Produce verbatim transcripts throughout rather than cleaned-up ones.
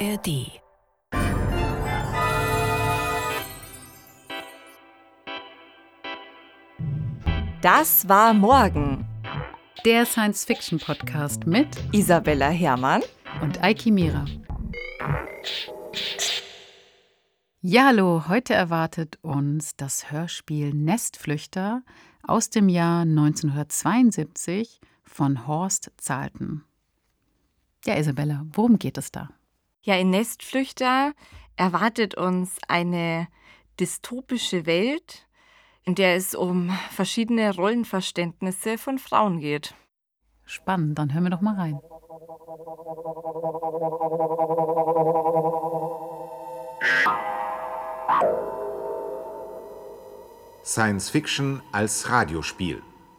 R D. Das war morgen. Der Science-Fiction-Podcast mit Isabella Herrmann und Eiki Mira. Ja, hallo, heute erwartet uns das Hörspiel Nestflüchter aus dem Jahr neunzehnhundertzweiundsiebzig von Horst Zahlten. Ja, Isabella, worum geht es da? Ja, in Nestflüchter erwartet uns eine dystopische Welt, in der es um verschiedene Rollenverständnisse von Frauen geht. Spannend, dann hören wir doch mal rein. Science Fiction als Radiospiel.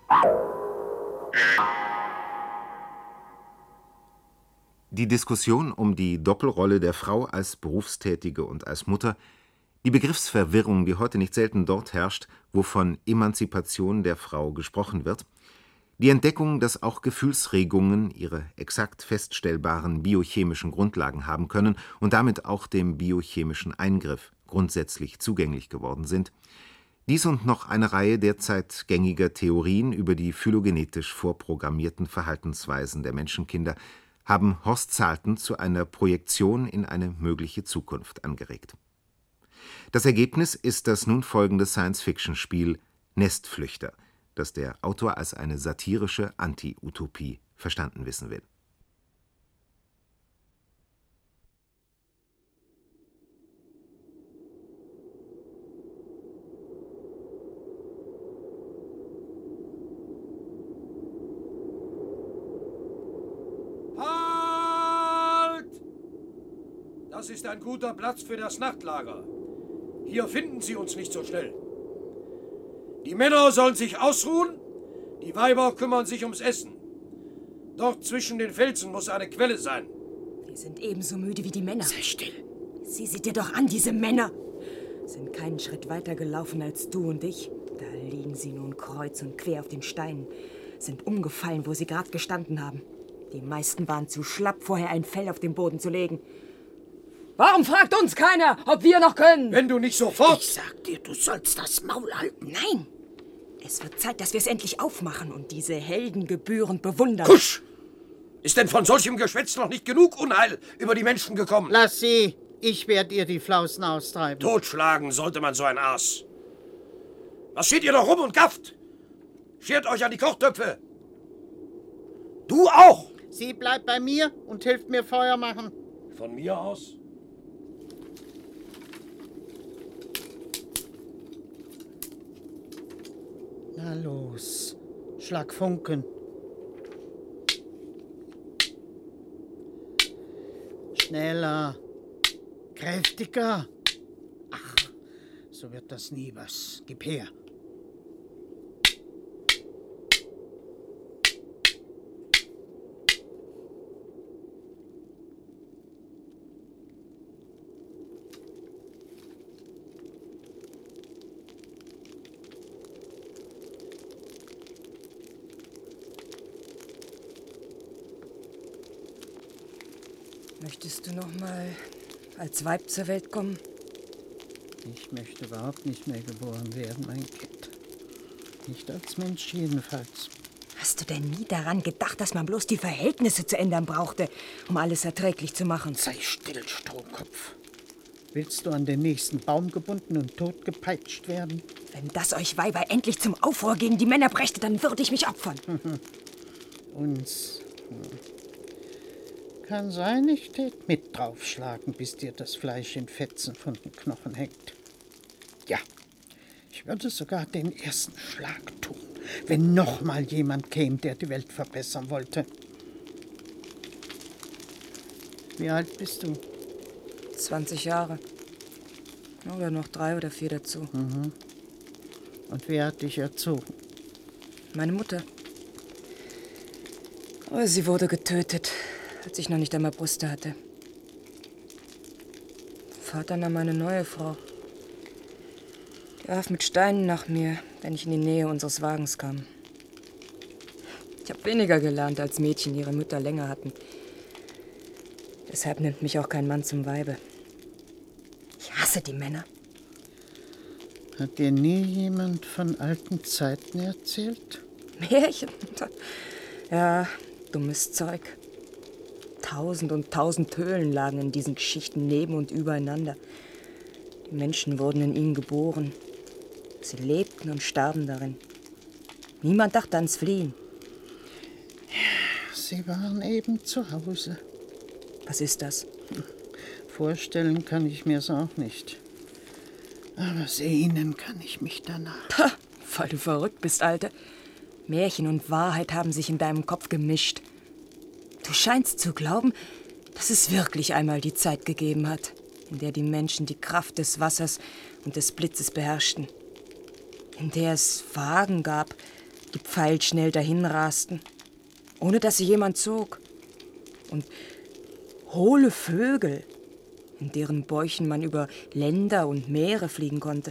Die Diskussion um die Doppelrolle der Frau als Berufstätige und als Mutter, die Begriffsverwirrung, die heute nicht selten dort herrscht, wo von Emanzipation der Frau gesprochen wird, die Entdeckung, dass auch Gefühlsregungen ihre exakt feststellbaren biochemischen Grundlagen haben können und damit auch dem biochemischen Eingriff grundsätzlich zugänglich geworden sind, dies und noch eine Reihe derzeit gängiger Theorien über die phylogenetisch vorprogrammierten Verhaltensweisen der Menschenkinder haben Horst Zahlten zu einer Projektion in eine mögliche Zukunft angeregt. Das Ergebnis ist das nun folgende Science-Fiction-Spiel Nestflüchter, das der Autor als eine satirische Anti-Utopie verstanden wissen will. Das ist ein guter Platz für das Nachtlager. Hier finden Sie uns nicht so schnell. Die Männer sollen sich ausruhen, die Weiber kümmern sich ums Essen. Dort zwischen den Felsen muss eine Quelle sein. Wir sind ebenso müde wie die Männer. Sei still. Sieh sie dir doch an, diese Männer. Sind keinen Schritt weiter gelaufen als du und ich. Da liegen sie nun kreuz und quer auf den Steinen. Sind umgefallen, wo sie gerade gestanden haben. Die meisten waren zu schlapp, vorher ein Fell auf den Boden zu legen. Warum fragt uns keiner, ob wir noch können? Wenn du nicht sofort... Ich sag dir, du sollst das Maul halten. Nein. Es wird Zeit, dass wir es endlich aufmachen und diese Helden gebührend bewundern. Kusch! Ist denn von solchem Geschwätz noch nicht genug Unheil über die Menschen gekommen? Lass sie. Ich werde ihr die Flausen austreiben. Totschlagen sollte man so ein Aas. Was steht ihr noch rum und gafft? Schert euch an die Kochtöpfe. Du auch. Sie bleibt bei mir und hilft mir Feuer machen. Von mir aus? Na los, schlag Funken. Schneller, kräftiger. Ach, so wird das nie was. Gib her. Möchtest du noch mal als Weib zur Welt kommen? Ich möchte überhaupt nicht mehr geboren werden, mein Kind. Nicht als Mensch jedenfalls. Hast du denn nie daran gedacht, dass man bloß die Verhältnisse zu ändern brauchte, um alles erträglich zu machen? Sei still, Strohkopf. Willst du an den nächsten Baum gebunden und totgepeitscht werden? Wenn das euch Weiber endlich zum Aufruhr gegen die Männer brächte, dann würde ich mich opfern. Uns... Kann sein, ich tät mit draufschlagen, bis dir das Fleisch in Fetzen von den Knochen hängt. Ja, ich würde sogar den ersten Schlag tun, wenn noch mal jemand käme, der die Welt verbessern wollte. Wie alt bist du? zwanzig Jahre. Oder noch drei oder vier dazu. Mhm. Und wer hat dich erzogen? Meine Mutter. Aber sie wurde getötet, als ich noch nicht einmal Brüste hatte. Vater nahm eine neue Frau. Die warf mit Steinen nach mir, wenn ich in die Nähe unseres Wagens kam. Ich habe weniger gelernt, als Mädchen ihre Mütter länger hatten. Deshalb nimmt mich auch kein Mann zum Weibe. Ich hasse die Männer. Hat dir nie jemand von alten Zeiten erzählt? Märchen? Ja, dummes Zeug. Tausend und tausend Höhlen lagen in diesen Geschichten neben und übereinander. Die Menschen wurden in ihnen geboren. Sie lebten und starben darin. Niemand dachte ans Fliehen. Sie waren eben zu Hause. Was ist das? Vorstellen kann ich mir's auch nicht. Aber sehnen kann ich mich danach. Pah, weil du verrückt bist, Alte. Märchen und Wahrheit haben sich in deinem Kopf gemischt. Du scheinst zu glauben, dass es wirklich einmal die Zeit gegeben hat, in der die Menschen die Kraft des Wassers und des Blitzes beherrschten. In der es Wagen gab, die pfeilschnell dahinrasten, ohne dass sie jemand zog. Und hohle Vögel, in deren Bäuchen man über Länder und Meere fliegen konnte.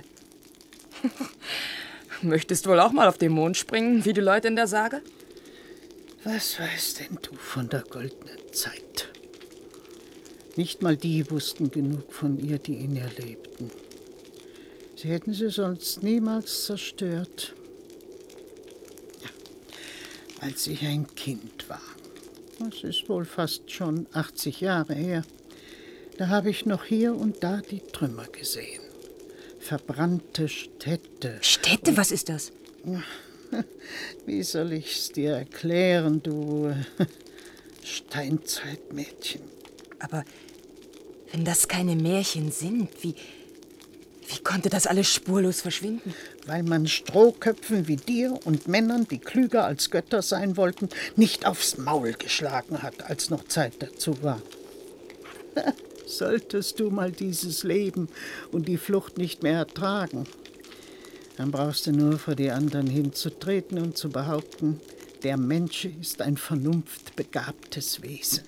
Möchtest wohl auch mal auf den Mond springen, wie die Leute in der Sage? Was weißt denn du von der goldenen Zeit? Nicht mal die wussten genug von ihr, die in ihr lebten. Sie hätten sie sonst niemals zerstört. Ja, als ich ein Kind war, das ist wohl fast schon achtzig Jahre her, da habe ich noch hier und da die Trümmer gesehen. Verbrannte Städte. Städte? Was ist das? Wie soll ich's dir erklären, du Steinzeitmädchen? Aber wenn das keine Märchen sind, wie, wie konnte das alles spurlos verschwinden? Weil man Strohköpfen wie dir und Männern, die klüger als Götter sein wollten, nicht aufs Maul geschlagen hat, als noch Zeit dazu war. Solltest du mal dieses Leben und die Flucht nicht mehr ertragen, dann brauchst du nur vor die anderen hinzutreten und zu behaupten, der Mensch ist ein vernunftbegabtes Wesen.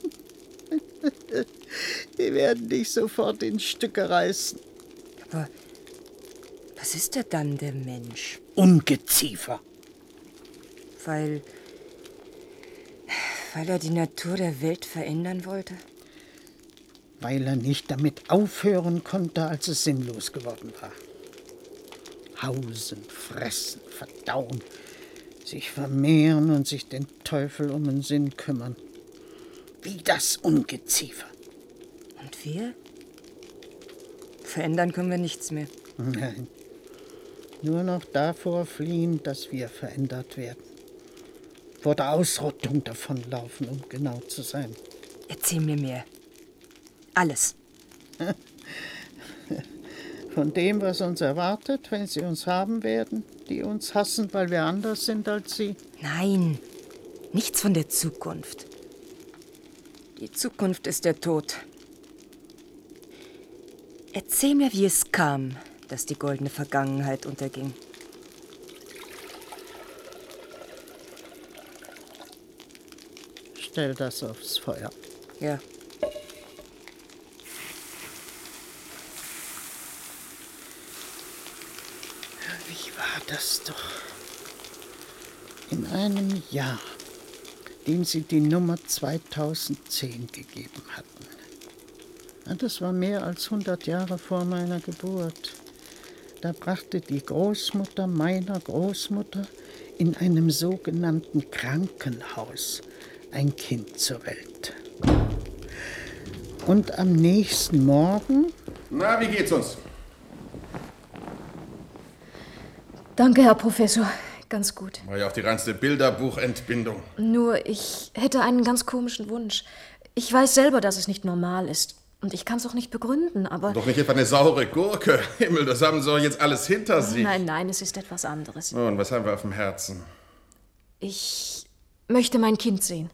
Die werden dich sofort in Stücke reißen. Aber was ist er dann, der Mensch? Ungeziefer. Weil, weil er die Natur der Welt verändern wollte? Weil er nicht damit aufhören konnte, als es sinnlos geworden war. Hausen, fressen, verdauen, sich vermehren und sich den Teufel um den Sinn kümmern. Wie das Ungeziefer. Und wir? Verändern können wir nichts mehr. Nein, nur noch davor fliehen, dass wir verändert werden. Vor der Ausrottung davonlaufen, um genau zu sein. Erzähl mir mehr. Alles. Von dem, was uns erwartet, wenn sie uns haben werden, die uns hassen, weil wir anders sind als sie? Nein, nichts von der Zukunft. Die Zukunft ist der Tod. Erzähl mir, wie es kam, dass die goldene Vergangenheit unterging. Stell das aufs Feuer. Ja. Wie war das doch? In einem Jahr, dem sie die Nummer zweitausendzehn gegeben hatten. Ja, das war mehr als hundert Jahre vor meiner Geburt. Da brachte die Großmutter meiner Großmutter in einem sogenannten Krankenhaus ein Kind zur Welt. Und am nächsten Morgen... Na, wie geht's uns? Danke, Herr Professor. Ganz gut. War ja auch die reinste Bilderbuchentbindung. Nur, ich hätte einen ganz komischen Wunsch. Ich weiß selber, dass es nicht normal ist. Und ich kann es auch nicht begründen, aber... Doch nicht etwa eine saure Gurke. Himmel, das haben Sie doch jetzt alles hinter sich. Nein, nein, es ist etwas anderes. Und was haben wir auf dem Herzen? Ich möchte mein Kind sehen.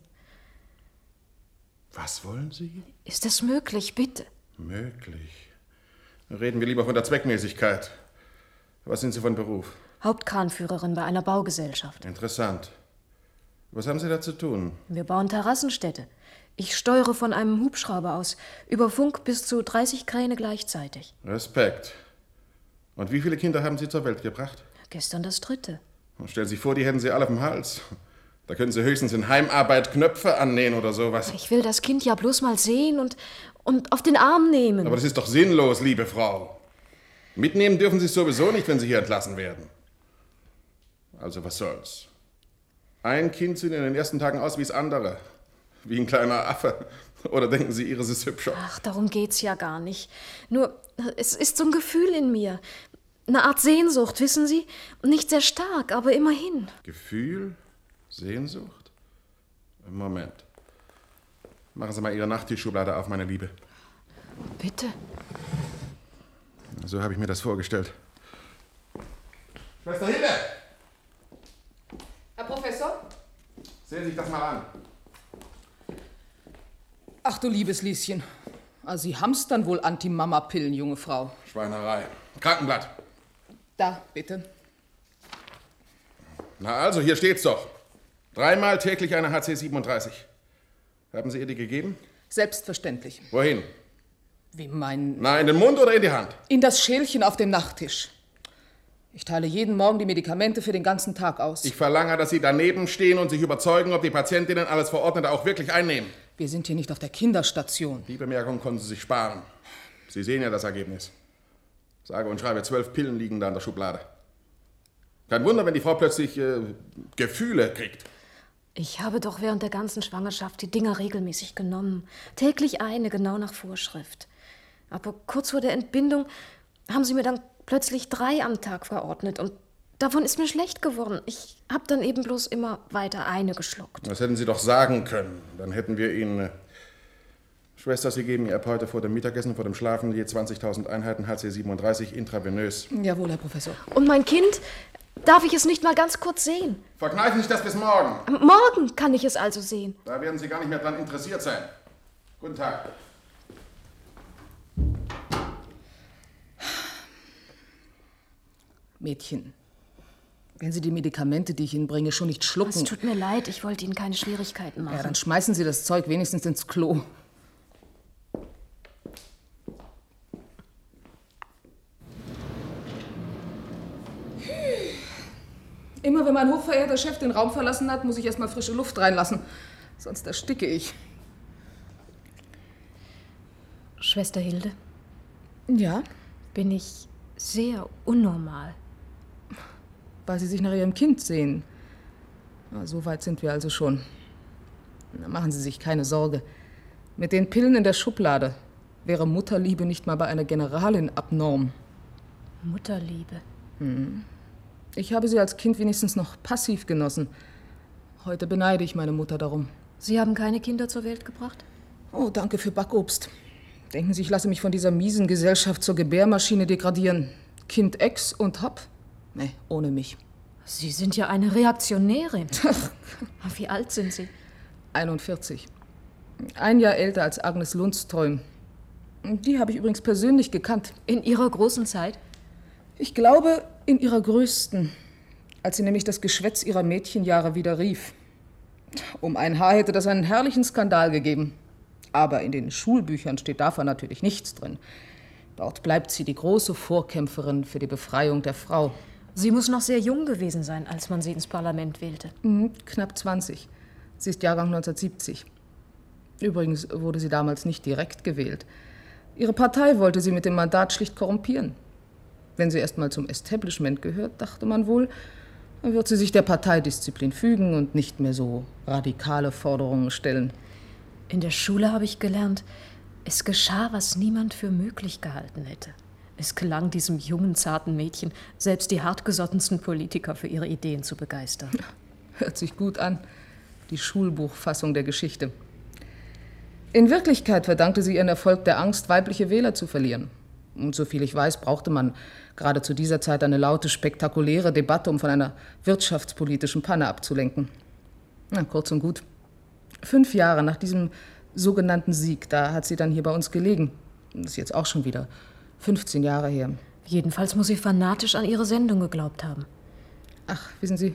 Was wollen Sie? Ist das möglich, bitte? Möglich. Reden wir lieber von der Zweckmäßigkeit. Was sind Sie von Beruf? Hauptkranführerin bei einer Baugesellschaft. Interessant. Was haben Sie da zu tun? Wir bauen Terrassenstädte. Ich steuere von einem Hubschrauber aus. Über Funk bis zu dreißig Kräne gleichzeitig. Respekt. Und wie viele Kinder haben Sie zur Welt gebracht? Gestern das dritte. Und stellen Sie sich vor, die hätten Sie alle auf dem Hals. Da können Sie höchstens in Heimarbeit Knöpfe annähen oder sowas. Ich will das Kind ja bloß mal sehen und, und auf den Arm nehmen. Aber das ist doch sinnlos, liebe Frau. Mitnehmen dürfen Sie es sowieso nicht, wenn Sie hier entlassen werden. Also was soll's. Ein Kind sieht in den ersten Tagen aus wie das andere. Wie ein kleiner Affe. Oder denken Sie, Ihres ist hübscher? Ach, darum geht's ja gar nicht. Nur, es ist so ein Gefühl in mir. Eine Art Sehnsucht, wissen Sie? Nicht sehr stark, aber immerhin. Gefühl? Sehnsucht? Moment. Machen Sie mal Ihre Nachttischschublade auf, meine Liebe. Bitte. So habe ich mir das vorgestellt. Schwester Hilde! Herr Professor? Sehen Sie sich das mal an. Ach du liebes Lieschen. Also Sie haben's dann wohl Anti-Mama-Pillen, junge Frau. Schweinerei. Krankenblatt. Da, bitte. Na also, hier steht's doch. Dreimal täglich eine H C siebenunddreißig. Haben Sie ihr die gegeben? Selbstverständlich. Wohin? Wie mein... Na, in den Mund oder in die Hand? In das Schälchen auf dem Nachttisch. Ich teile jeden Morgen die Medikamente für den ganzen Tag aus. Ich verlange, dass Sie daneben stehen und sich überzeugen, ob die Patientinnen alles Verordnete auch wirklich einnehmen. Wir sind hier nicht auf der Kinderstation. Die Bemerkung konnten Sie sich sparen. Sie sehen ja das Ergebnis. Sage und schreibe, zwölf Pillen liegen da in der Schublade. Kein Wunder, wenn die Frau plötzlich äh, Gefühle kriegt. Ich habe doch während der ganzen Schwangerschaft die Dinger regelmäßig genommen. Täglich eine, genau nach Vorschrift. Aber kurz vor der Entbindung haben sie mir dann plötzlich drei am Tag verordnet. Und davon ist mir schlecht geworden. Ich habe dann eben bloß immer weiter eine geschluckt. Das hätten Sie doch sagen können. Dann hätten wir Ihnen... Äh, Schwester, Sie geben ihr ab heute vor dem Mittagessen, vor dem Schlafen je zwanzigtausend Einheiten H C siebenunddreißig intravenös. Jawohl, Herr Professor. Und mein Kind? Darf ich es nicht mal ganz kurz sehen? Verkneifen Sie das bis morgen. Morgen kann ich es also sehen. Da werden Sie gar nicht mehr dran interessiert sein. Guten Tag. Mädchen, wenn Sie die Medikamente, die ich Ihnen bringe, schon nicht schlucken... Es tut mir leid, ich wollte Ihnen keine Schwierigkeiten machen. Ja, dann schmeißen Sie das Zeug wenigstens ins Klo. Immer wenn mein hochverehrter Chef den Raum verlassen hat, muss ich erstmal frische Luft reinlassen. Sonst ersticke ich. Schwester Hilde? Ja? Bin ich sehr unnormal? Weil Sie sich nach Ihrem Kind sehen. Na, so weit sind wir also schon. Na, machen Sie sich keine Sorge. Mit den Pillen in der Schublade wäre Mutterliebe nicht mal bei einer Generalin abnorm. Mutterliebe? Hm. Ich habe sie als Kind wenigstens noch passiv genossen. Heute beneide ich meine Mutter darum. Sie haben keine Kinder zur Welt gebracht? Oh, danke für Backobst. Denken Sie, ich lasse mich von dieser miesen Gesellschaft zur Gebärmaschine degradieren? Kind Ex und hopp? Nee, ohne mich. Sie sind ja eine Reaktionärin. Wie alt sind Sie? einundvierzig. Ein Jahr älter als Agnes Lundström. Die habe ich übrigens persönlich gekannt. In Ihrer großen Zeit? Ich glaube, in ihrer größten, als sie nämlich das Geschwätz ihrer Mädchenjahre wieder rief. Um ein Haar hätte das einen herrlichen Skandal gegeben. Aber in den Schulbüchern steht davon natürlich nichts drin. Dort bleibt sie die große Vorkämpferin für die Befreiung der Frau. Sie muss noch sehr jung gewesen sein, als man sie ins Parlament wählte. Mhm, knapp zwanzig. Sie ist Jahrgang neunzehnhundertsiebzig. Übrigens wurde sie damals nicht direkt gewählt. Ihre Partei wollte sie mit dem Mandat schlicht korrumpieren. Wenn sie erst mal zum Establishment gehört, dachte man wohl, dann wird sie sich der Parteidisziplin fügen und nicht mehr so radikale Forderungen stellen. In der Schule habe ich gelernt, es geschah, was niemand für möglich gehalten hätte. Es gelang diesem jungen, zarten Mädchen, selbst die hartgesottensten Politiker für ihre Ideen zu begeistern. Hört sich gut an, die Schulbuchfassung der Geschichte. In Wirklichkeit verdankte sie ihren Erfolg der Angst, weibliche Wähler zu verlieren. Und soviel ich weiß, brauchte man gerade zu dieser Zeit eine laute, spektakuläre Debatte, um von einer wirtschaftspolitischen Panne abzulenken. Na, kurz und gut. Fünf Jahre nach diesem sogenannten Sieg, da hat sie dann hier bei uns gelegen. Das ist jetzt auch schon wieder fünfzehn Jahre her. Jedenfalls muss sie fanatisch an ihre Sendung geglaubt haben. Ach, wissen Sie,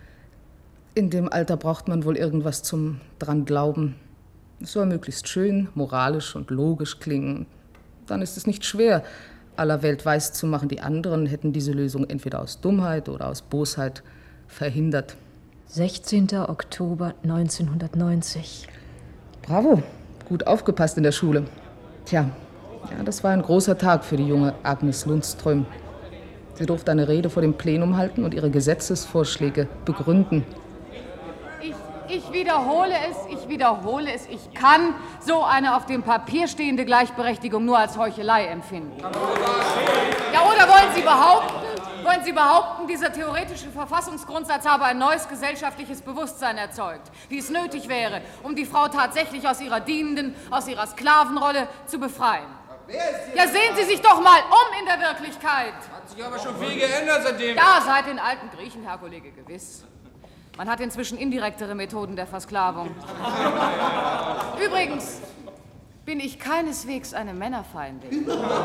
in dem Alter braucht man wohl irgendwas zum dran glauben. Es soll möglichst schön, moralisch und logisch klingen. Dann ist es nicht schwer, aller Welt weiszumachen, die anderen hätten diese Lösung entweder aus Dummheit oder aus Bosheit verhindert. sechzehnter Oktober neunzehnhundertneunzig. Bravo, gut aufgepasst in der Schule. Tja, ja, das war ein großer Tag für die junge Agnes Lundström. Sie durfte eine Rede vor dem Plenum halten und ihre Gesetzesvorschläge begründen. Ich, ich wiederhole es, ich wiederhole es, ich kann so eine auf dem Papier stehende Gleichberechtigung nur als Heuchelei empfinden. Ja, oder wollen Sie behaupten, wollen Sie behaupten, dieser theoretische Verfassungsgrundsatz habe ein neues gesellschaftliches Bewusstsein erzeugt, wie es nötig wäre, um die Frau tatsächlich aus ihrer dienenden, aus ihrer Sklavenrolle zu befreien? Ja, sehen Sie sich doch mal um in der Wirklichkeit. Hat sich aber schon viel geändert seitdem. Ja, seit den alten Griechen, Herr Kollege, gewiss. Man hat inzwischen indirektere Methoden der Versklavung. Übrigens bin ich keineswegs eine Männerfeindin.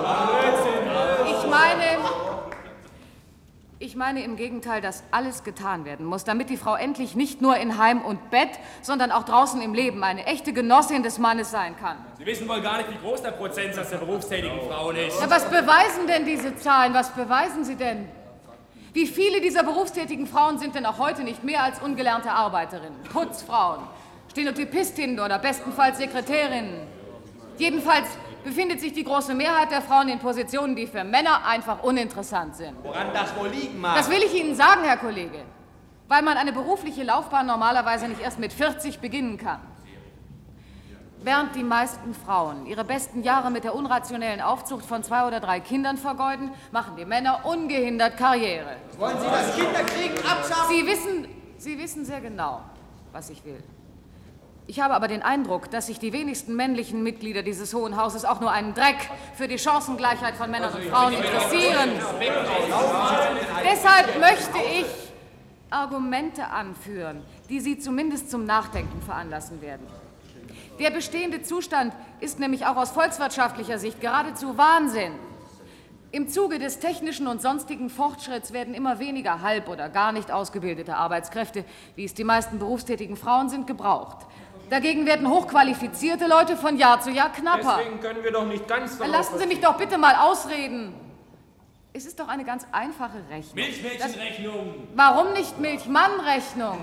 Ich meine, ich meine im Gegenteil, dass alles getan werden muss, damit die Frau endlich nicht nur in Heim und Bett, sondern auch draußen im Leben eine echte Genossin des Mannes sein kann. Sie wissen wohl gar nicht, wie groß der Prozentsatz der berufstätigen Frauen ist. Ja, was beweisen denn diese Zahlen? Was beweisen sie denn? Wie viele dieser berufstätigen Frauen sind denn auch heute nicht mehr als ungelernte Arbeiterinnen, Putzfrauen, Stenotypistinnen oder bestenfalls Sekretärinnen? Jedenfalls befindet sich die große Mehrheit der Frauen in Positionen, die für Männer einfach uninteressant sind. Woran das wohl liegen mag? Das will ich Ihnen sagen, Herr Kollege, weil man eine berufliche Laufbahn normalerweise nicht erst mit vierzig beginnen kann. Während die meisten Frauen ihre besten Jahre mit der unrationellen Aufzucht von zwei oder drei Kindern vergeuden, machen die Männer ungehindert Karriere. Wollen Sie das Kinderkriegen abschaffen? Sie wissen, Sie wissen sehr genau, was ich will. Ich habe aber den Eindruck, dass sich die wenigsten männlichen Mitglieder dieses Hohen Hauses auch nur einen Dreck für die Chancengleichheit von Männern und Frauen interessieren. Deshalb möchte ich Argumente anführen, die Sie zumindest zum Nachdenken veranlassen werden. Der bestehende Zustand ist nämlich auch aus volkswirtschaftlicher Sicht geradezu Wahnsinn. Im Zuge des technischen und sonstigen Fortschritts werden immer weniger halb- oder gar nicht ausgebildete Arbeitskräfte, wie es die meisten berufstätigen Frauen sind, gebraucht. Dagegen werden hochqualifizierte Leute von Jahr zu Jahr knapper. Deswegen können wir doch nicht ganz... Lassen Sie mich doch bitte mal ausreden. Es ist doch eine ganz einfache Rechnung. Milchmädchenrechnung. Das, warum nicht Milchmannrechnung?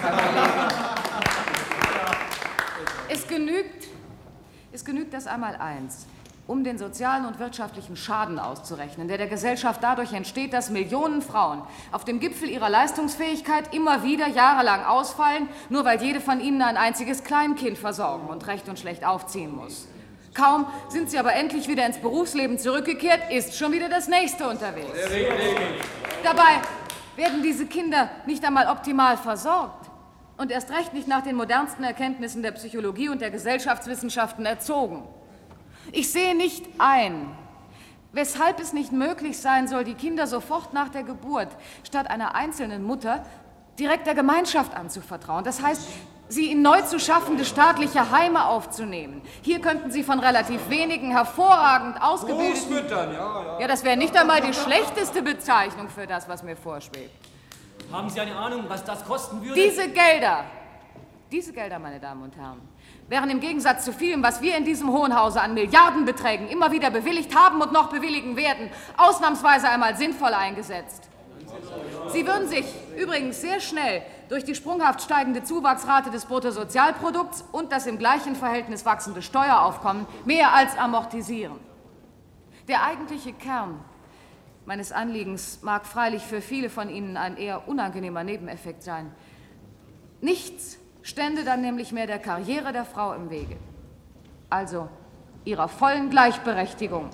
Es genügt, es genügt das einmal eins, um den sozialen und wirtschaftlichen Schaden auszurechnen, der der Gesellschaft dadurch entsteht, dass Millionen Frauen auf dem Gipfel ihrer Leistungsfähigkeit immer wieder jahrelang ausfallen, nur weil jede von ihnen ein einziges Kleinkind versorgen und recht und schlecht aufziehen muss. Kaum sind sie aber endlich wieder ins Berufsleben zurückgekehrt, ist schon wieder das Nächste unterwegs. Dabei werden diese Kinder nicht einmal optimal versorgt und erst recht nicht nach den modernsten Erkenntnissen der Psychologie und der Gesellschaftswissenschaften erzogen. Ich sehe nicht ein, weshalb es nicht möglich sein soll, die Kinder sofort nach der Geburt statt einer einzelnen Mutter direkt der Gemeinschaft anzuvertrauen. Das heißt, sie in neu zu schaffende staatliche Heime aufzunehmen. Hier könnten sie von relativ wenigen hervorragend ausgebildeten... Großmüttern, ja, ja. Ja, das wäre nicht einmal die schlechteste Bezeichnung für das, was mir vorschwebt. Haben Sie eine Ahnung, was das kosten würde? Diese Gelder, diese Gelder, meine Damen und Herren, wären im Gegensatz zu vielem, was wir in diesem Hohen Hause an Milliardenbeträgen immer wieder bewilligt haben und noch bewilligen werden, ausnahmsweise einmal sinnvoll eingesetzt. Sie würden sich übrigens sehr schnell durch die sprunghaft steigende Zuwachsrate des Bruttosozialprodukts und das im gleichen Verhältnis wachsende Steueraufkommen mehr als amortisieren. Der eigentliche Kern meines Anliegens mag freilich für viele von Ihnen ein eher unangenehmer Nebeneffekt sein. Nichts stände dann nämlich mehr der Karriere der Frau im Wege. Also ihrer vollen Gleichberechtigung.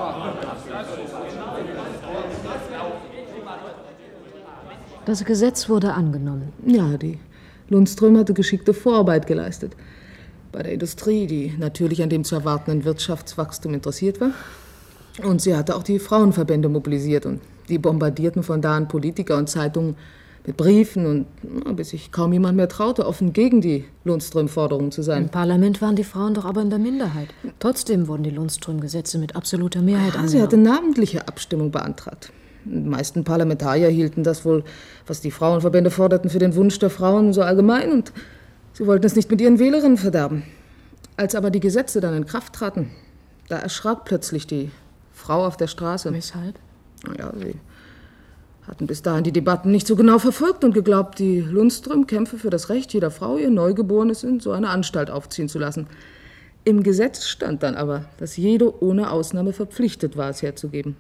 Das Gesetz wurde angenommen. Ja, die Lundström hatte geschickte Vorarbeit geleistet. Bei der Industrie, die natürlich an dem zu erwartenden Wirtschaftswachstum interessiert war. Und sie hatte auch die Frauenverbände mobilisiert und die bombardierten von da an Politiker und Zeitungen mit Briefen und na, bis sich kaum jemand mehr traute, offen gegen die Lundström-Forderungen zu sein. Im Parlament waren die Frauen doch aber in der Minderheit. Trotzdem wurden die Lundström-Gesetze mit absoluter Mehrheit angenommen. Sie hatte namentliche Abstimmung beantragt. Die meisten Parlamentarier hielten das wohl, was die Frauenverbände forderten, für den Wunsch der Frauen so allgemein und sie wollten es nicht mit ihren Wählerinnen verderben. Als aber die Gesetze dann in Kraft traten, da erschrak plötzlich die Frau auf der Straße. Weshalb? Ja, sie hatten bis dahin die Debatten nicht so genau verfolgt und geglaubt, die Lundström kämpfe für das Recht jeder Frau, ihr Neugeborenes in so eine Anstalt aufziehen zu lassen. Im Gesetz stand dann aber, dass jede ohne Ausnahme verpflichtet war, es herzugeben.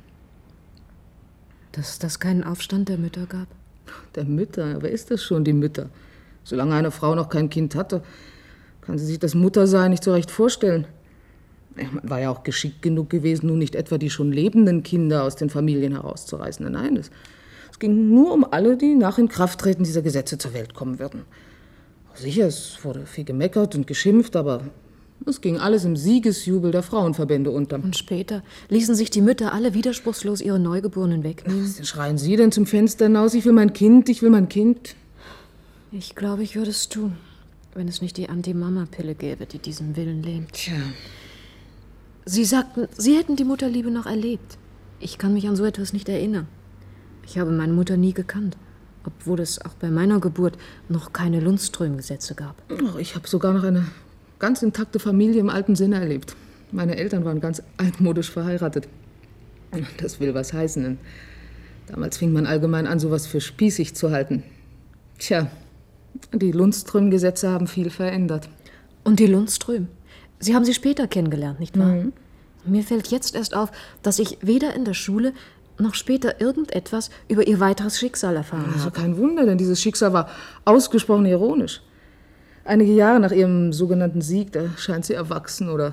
Dass das keinen Aufstand der Mütter gab? Der Mütter? Wer ist das schon, die Mütter? Solange eine Frau noch kein Kind hatte, kann sie sich das Muttersein nicht so recht vorstellen. Man war ja auch geschickt genug gewesen, nun nicht etwa die schon lebenden Kinder aus den Familien herauszureißen. Nein, es, es ging nur um alle, die nach Inkrafttreten dieser Gesetze zur Welt kommen würden. Sicher, es wurde viel gemeckert und geschimpft, aber es ging alles im Siegesjubel der Frauenverbände unter. Und später ließen sich die Mütter alle widerspruchslos ihre Neugeborenen wegnehmen. Was schreien Sie denn zum Fenster hinaus? Ich will mein Kind, ich will mein Kind. Ich glaube, ich würde es tun, wenn es nicht die Anti-Mama-Pille gäbe, die diesen Willen lähmt. Tja. Sie sagten, Sie hätten die Mutterliebe noch erlebt. Ich kann mich an so etwas nicht erinnern. Ich habe meine Mutter nie gekannt, obwohl es auch bei meiner Geburt noch keine Lundström-Gesetze gab. Oh, ich habe sogar noch eine ganz intakte Familie im alten Sinne erlebt. Meine Eltern waren ganz altmodisch verheiratet. Das will was heißen. Denn damals fing man allgemein an, sowas für spießig zu halten. Tja, die Lundström-Gesetze haben viel verändert. Und die Lundström? Sie haben sie später kennengelernt, nicht wahr? Mhm. Mir fällt jetzt erst auf, dass ich weder in der Schule noch später irgendetwas über ihr weiteres Schicksal erfahren Also habe. kein Wunder, denn dieses Schicksal war ausgesprochen ironisch. Einige Jahre nach ihrem sogenannten Sieg, da scheint sie erwachsen oder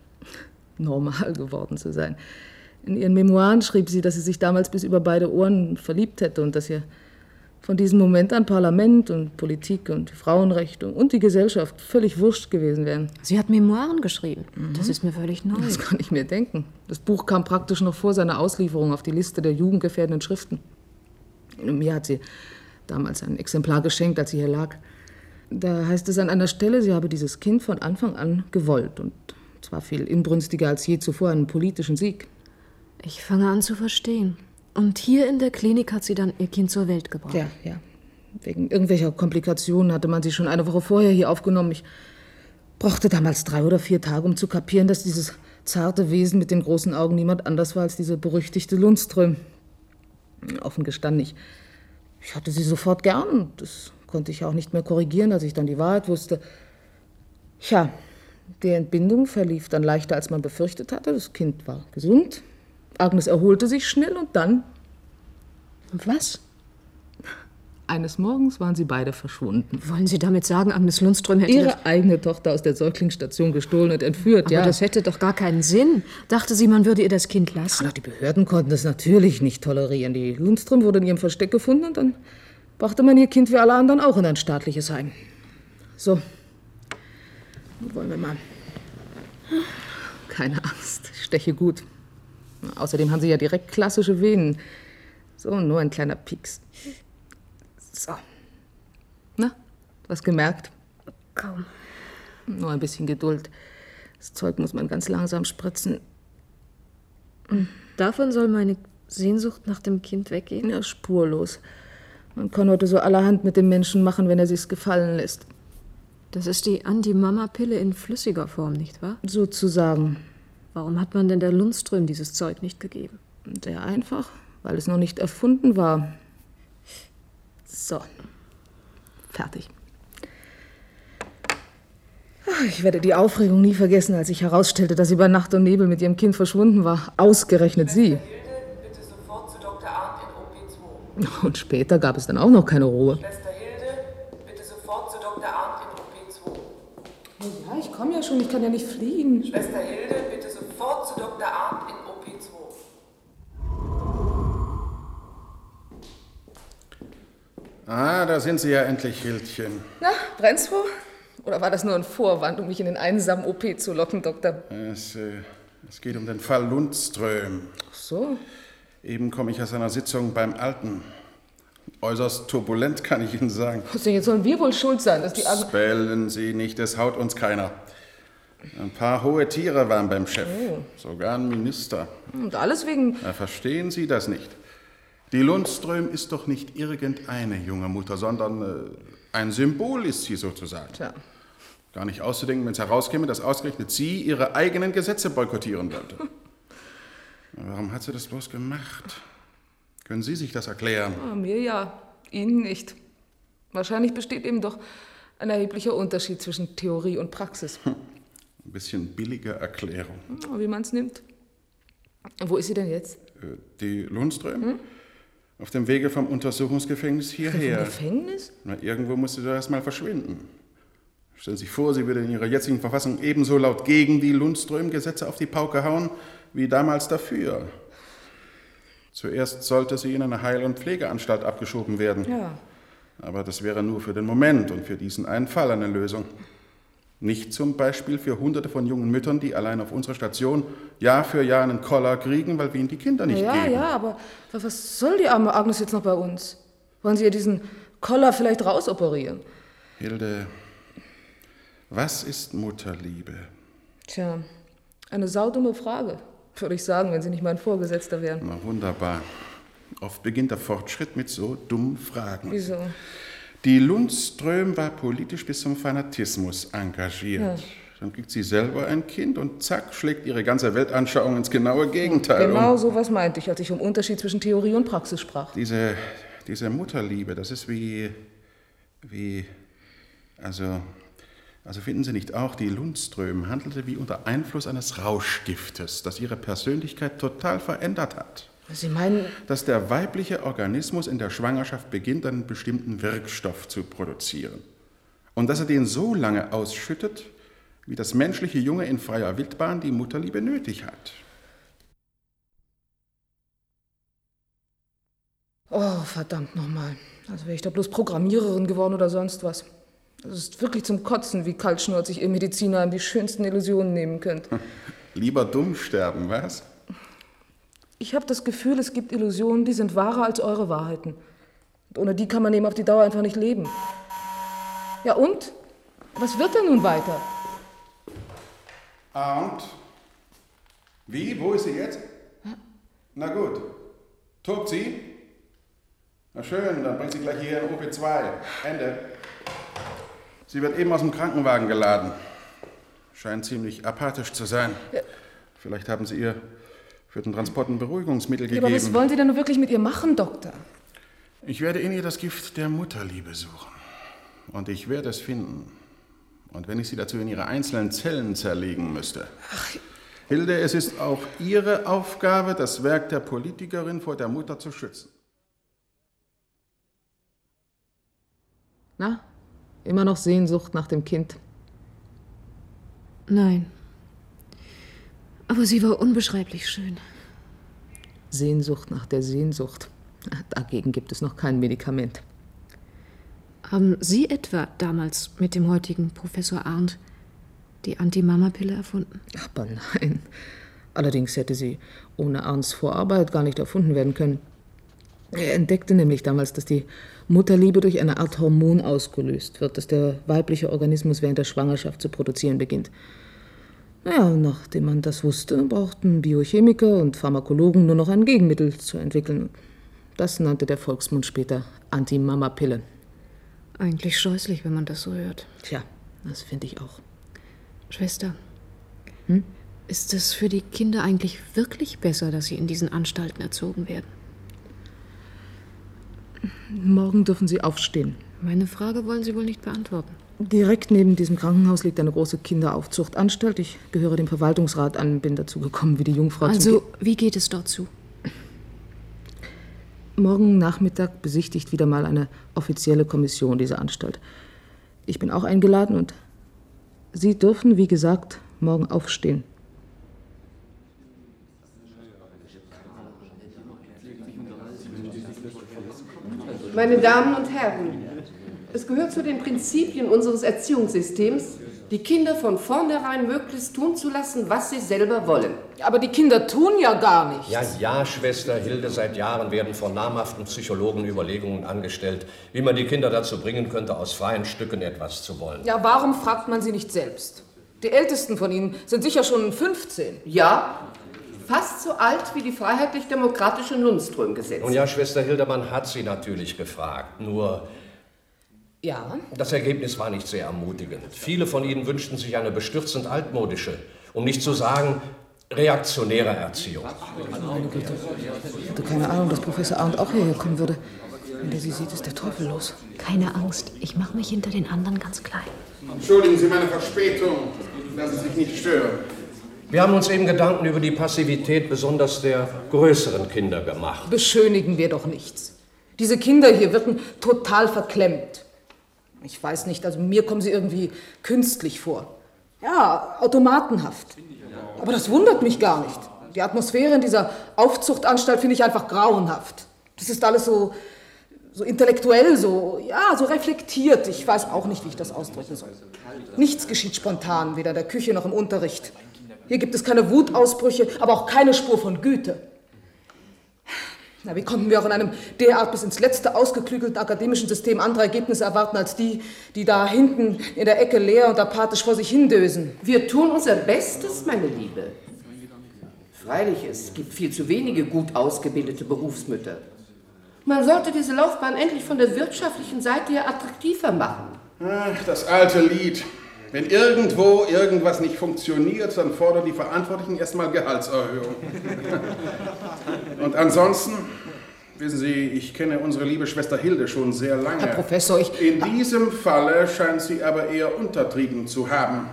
normal geworden zu sein. In ihren Memoiren schrieb sie, dass sie sich damals bis über beide Ohren verliebt hätte und dass ihr von diesem Moment an Parlament und Politik und Frauenrechte und die Gesellschaft völlig wurscht gewesen wären. Sie hat Memoiren geschrieben. Mhm. Das ist mir völlig neu. Das kann ich mir denken. Das Buch kam praktisch noch vor seiner Auslieferung auf die Liste der jugendgefährdenden Schriften. Und mir hat sie damals ein Exemplar geschenkt, als sie hier lag. Da heißt es an einer Stelle, sie habe dieses Kind von Anfang an gewollt und zwar viel inbrünstiger als je zuvor einen politischen Sieg. Ich fange an zu verstehen. Und hier in der Klinik hat sie dann ihr Kind zur Welt gebracht? Ja, ja. Wegen irgendwelcher Komplikationen hatte man sie schon eine Woche vorher hier aufgenommen. Ich brauchte damals drei oder vier Tage, um zu kapieren, dass dieses zarte Wesen mit den großen Augen niemand anders war als diese berüchtigte Lundström. Offen gestanden, ich, ich hatte sie sofort gern und das konnte ich auch nicht mehr korrigieren, als ich dann die Wahrheit wusste. Tja, die Entbindung verlief dann leichter, als man befürchtet hatte. Das Kind war gesund. Agnes erholte sich schnell und dann... Und was? Eines Morgens waren sie beide verschwunden. Wollen Sie damit sagen, Agnes Lundström hätte... Ihre eigene Tochter aus der Säuglingsstation gestohlen und entführt, Aber ja. das hätte doch gar keinen Sinn. Dachte sie, man würde ihr das Kind lassen? Ach, die Behörden konnten das natürlich nicht tolerieren. Die Lundström wurde in ihrem Versteck gefunden und dann brachte man ihr Kind wie alle anderen auch in ein staatliches Heim. So, wollen wir mal. Keine Angst, ich steche gut. Außerdem haben sie ja direkt klassische Venen. So, nur ein kleiner Pieks. So. Na, was gemerkt? Kaum. Nur ein bisschen Geduld. Das Zeug muss man ganz langsam spritzen. Und davon soll meine Sehnsucht nach dem Kind weggehen? Ja, spurlos. Man kann heute so allerhand mit dem Menschen machen, wenn er sich's gefallen lässt. Das ist die Anti-Mama-Pille in flüssiger Form, nicht wahr? Sozusagen. Warum hat man denn der Lundström dieses Zeug nicht gegeben? Sehr einfach, weil es noch nicht erfunden war. So. Fertig. Ich werde die Aufregung nie vergessen, als sich herausstellte, dass sie bei Nacht und Nebel mit ihrem Kind verschwunden war. Ausgerechnet sie. Bitte sofort zu Doktor Arndt in O P zwei. Und später gab es dann auch noch keine Ruhe. Schwester Hilde, bitte sofort zu Doktor Arndt in O P zwei. Ja, ich komme ja schon, ich kann ja nicht fliegen. Schwester Hilde, bitte sofort zu Doktor Arndt in O P zwei. Ah, da sind Sie ja endlich, Hildchen. Na, brennt's vor? Oder war das nur ein Vorwand, um mich in den einsamen O P zu locken, Doktor? Es, äh, es geht um den Fall Lundström. Ach so. Eben komme ich aus einer Sitzung beim Alten. Äußerst turbulent, kann ich Ihnen sagen. Was denn, jetzt sollen wir wohl schuld sein, dass die... Ag- Spellen Sie nicht, das haut uns keiner. Ein paar hohe Tiere waren beim Chef, Oh. sogar ein Minister. Und alles wegen... Na, verstehen Sie das nicht? Die Lundström ist doch nicht irgendeine junge Mutter, sondern äh, ein Symbol ist sie sozusagen. Tja. Gar nicht auszudenken, wenn es herauskäme, dass ausgerechnet sie ihre eigenen Gesetze boykottieren wollte. Warum hat sie das bloß gemacht? Können Sie sich das erklären? Ah, mir ja, Ihnen nicht. Wahrscheinlich besteht eben doch ein erheblicher Unterschied zwischen Theorie und Praxis. Hm. Ein bisschen billige Erklärung. Wie man es nimmt. Wo ist sie denn jetzt? Die Lundström? Hm? Auf dem Wege vom Untersuchungsgefängnis hierher. Vom Gefängnis? Na, irgendwo musste sie doch erst mal verschwinden. Stellen Sie sich vor, sie würde in ihrer jetzigen Verfassung ebenso laut gegen die Lundström-Gesetze auf die Pauke hauen, wie damals dafür. Zuerst sollte sie in eine Heil- und Pflegeanstalt abgeschoben werden. Ja. Aber das wäre nur für den Moment und für diesen einen Fall eine Lösung. Nicht zum Beispiel für Hunderte von jungen Müttern, die allein auf unserer Station Jahr für Jahr einen Koller kriegen, weil wir ihnen die Kinder nicht ja, geben. Ja, ja, aber was soll die arme Agnes jetzt noch bei uns? Wollen Sie ihr diesen Koller vielleicht rausoperieren? Hilde, was ist Mutterliebe? Tja, eine saudumme Frage, würde ich sagen, wenn Sie nicht mein Vorgesetzter wären. Na wunderbar. Oft beginnt der Fortschritt mit so dummen Fragen. Wieso? Die Lundström war politisch bis zum Fanatismus engagiert. Ja. Dann kriegt sie selber ein Kind und zack, schlägt ihre ganze Weltanschauung ins genaue Gegenteil um. Genau so was meinte ich, als ich um Unterschied zwischen Theorie und Praxis sprach. Diese, diese Mutterliebe, das ist wie, wie, also, also finden Sie nicht auch, die Lundström handelte wie unter Einfluss eines Rauschgiftes, das ihre Persönlichkeit total verändert hat. Sie meinen, dass der weibliche Organismus in der Schwangerschaft beginnt, einen bestimmten Wirkstoff zu produzieren. Und dass er den so lange ausschüttet, wie das menschliche Junge in freier Wildbahn die Mutterliebe nötig hat. Oh, verdammt nochmal. Also wäre ich da bloß Programmiererin geworden oder sonst was. Das ist wirklich zum Kotzen, wie kaltschnäuzig ihr Mediziner einem die schönsten Illusionen nehmen könnt. Lieber dumm sterben, was? Ich habe das Gefühl, es gibt Illusionen, die sind wahrer als eure Wahrheiten. Und ohne die kann man eben auf die Dauer einfach nicht leben. Ja und? Was wird denn nun weiter? Und? Wie? Wo ist sie jetzt? Na gut. Tobt sie? Na schön, dann bringt sie gleich hier in O P zwei. Ende. Sie wird eben aus dem Krankenwagen geladen. Scheint ziemlich apathisch zu sein. Ja. Vielleicht haben Sie ihr für den Transport ein Beruhigungsmittel gegeben. Aber was wollen Sie denn nun wirklich mit ihr machen, Doktor? Ich werde in ihr das Gift der Mutterliebe suchen. Und ich werde es finden. Und wenn ich sie dazu in ihre einzelnen Zellen zerlegen müsste. Ach. Hilde, es ist auch Ihre Aufgabe, das Werk der Politikerin vor der Mutter zu schützen. Na, immer noch Sehnsucht nach dem Kind? Nein. Aber sie war unbeschreiblich schön. Sehnsucht nach der Sehnsucht. Dagegen gibt es noch kein Medikament. Haben Sie etwa damals mit dem heutigen Professor Arndt die Anti-Mama-Pille erfunden? Aber nein. Allerdings hätte sie ohne Arndts Vorarbeit gar nicht erfunden werden können. Er entdeckte nämlich damals, dass die Mutterliebe durch eine Art Hormon ausgelöst wird, das der weibliche Organismus während der Schwangerschaft zu produzieren beginnt. Naja, nachdem man das wusste, brauchten Biochemiker und Pharmakologen nur noch ein Gegenmittel zu entwickeln. Das nannte der Volksmund später Anti-Mama-Pille. Eigentlich scheußlich, wenn man das so hört. Tja, das finde ich auch. Schwester, hm? ist es für die Kinder eigentlich wirklich besser, dass sie in diesen Anstalten erzogen werden? Morgen dürfen Sie aufstehen. Meine Frage wollen Sie wohl nicht beantworten. Direkt neben diesem Krankenhaus liegt eine große Kinderaufzuchtanstalt. Ich gehöre dem Verwaltungsrat an, bin dazu gekommen, wie die Jungfrau Also, zum wie geht es dort zu? Morgen Nachmittag besichtigt wieder mal eine offizielle Kommission diese Anstalt. Ich bin auch eingeladen und Sie dürfen, wie gesagt, morgen aufstehen. Meine Damen und Herren, es gehört zu den Prinzipien unseres Erziehungssystems, die Kinder von vornherein möglichst tun zu lassen, was sie selber wollen. Aber die Kinder tun ja gar nichts. Ja, ja, Schwester Hilde, seit Jahren werden von namhaften Psychologen Überlegungen angestellt, wie man die Kinder dazu bringen könnte, aus freien Stücken etwas zu wollen. Ja, warum fragt man sie nicht selbst? Die Ältesten von ihnen sind sicher schon fünfzehn. Ja, fast so alt wie die freiheitlich-demokratische Lundström-Gesetze. Nun ja, Schwester Hilde, man hat sie natürlich gefragt, nur... Ja? Das Ergebnis war nicht sehr ermutigend. Viele von ihnen wünschten sich eine bestürzend altmodische, um nicht zu sagen reaktionäre Erziehung. Meine Güte. Ich hatte keine Ahnung, dass Professor Arndt auch hierher kommen würde. Wenn der sie sieht, ist der Teufel los. Keine Angst, ich mache mich hinter den anderen ganz klein. Entschuldigen Sie meine Verspätung. Lassen Sie sich nicht stören. Wir haben uns eben Gedanken über die Passivität besonders der größeren Kinder gemacht. Beschönigen wir doch nichts. Diese Kinder hier wirken total verklemmt. Ich weiß nicht, also mir kommen sie irgendwie künstlich vor. Ja, automatenhaft. Aber das wundert mich gar nicht. Die Atmosphäre in dieser Aufzuchtanstalt finde ich einfach grauenhaft. Das ist alles so, so intellektuell, so, ja, so reflektiert. Ich weiß auch nicht, wie ich das ausdrücken soll. Nichts geschieht spontan, weder in der Küche noch im Unterricht. Hier gibt es keine Wutausbrüche, aber auch keine Spur von Güte. Na, wie konnten wir auch in einem derart bis ins Letzte ausgeklügelten akademischen System andere Ergebnisse erwarten als die, die da hinten in der Ecke leer und apathisch vor sich hindösen? Wir tun unser Bestes, meine Liebe. Freilich, es gibt viel zu wenige gut ausgebildete Berufsmütter. Man sollte diese Laufbahn endlich von der wirtschaftlichen Seite her attraktiver machen. Ach, das alte Lied. Wenn irgendwo irgendwas nicht funktioniert, dann fordern die Verantwortlichen erstmal Gehaltserhöhung. Und ansonsten, wissen Sie, ich kenne unsere liebe Schwester Hilde schon sehr lange. Herr Professor, ich... In diesem Falle scheint sie aber eher untertrieben zu haben.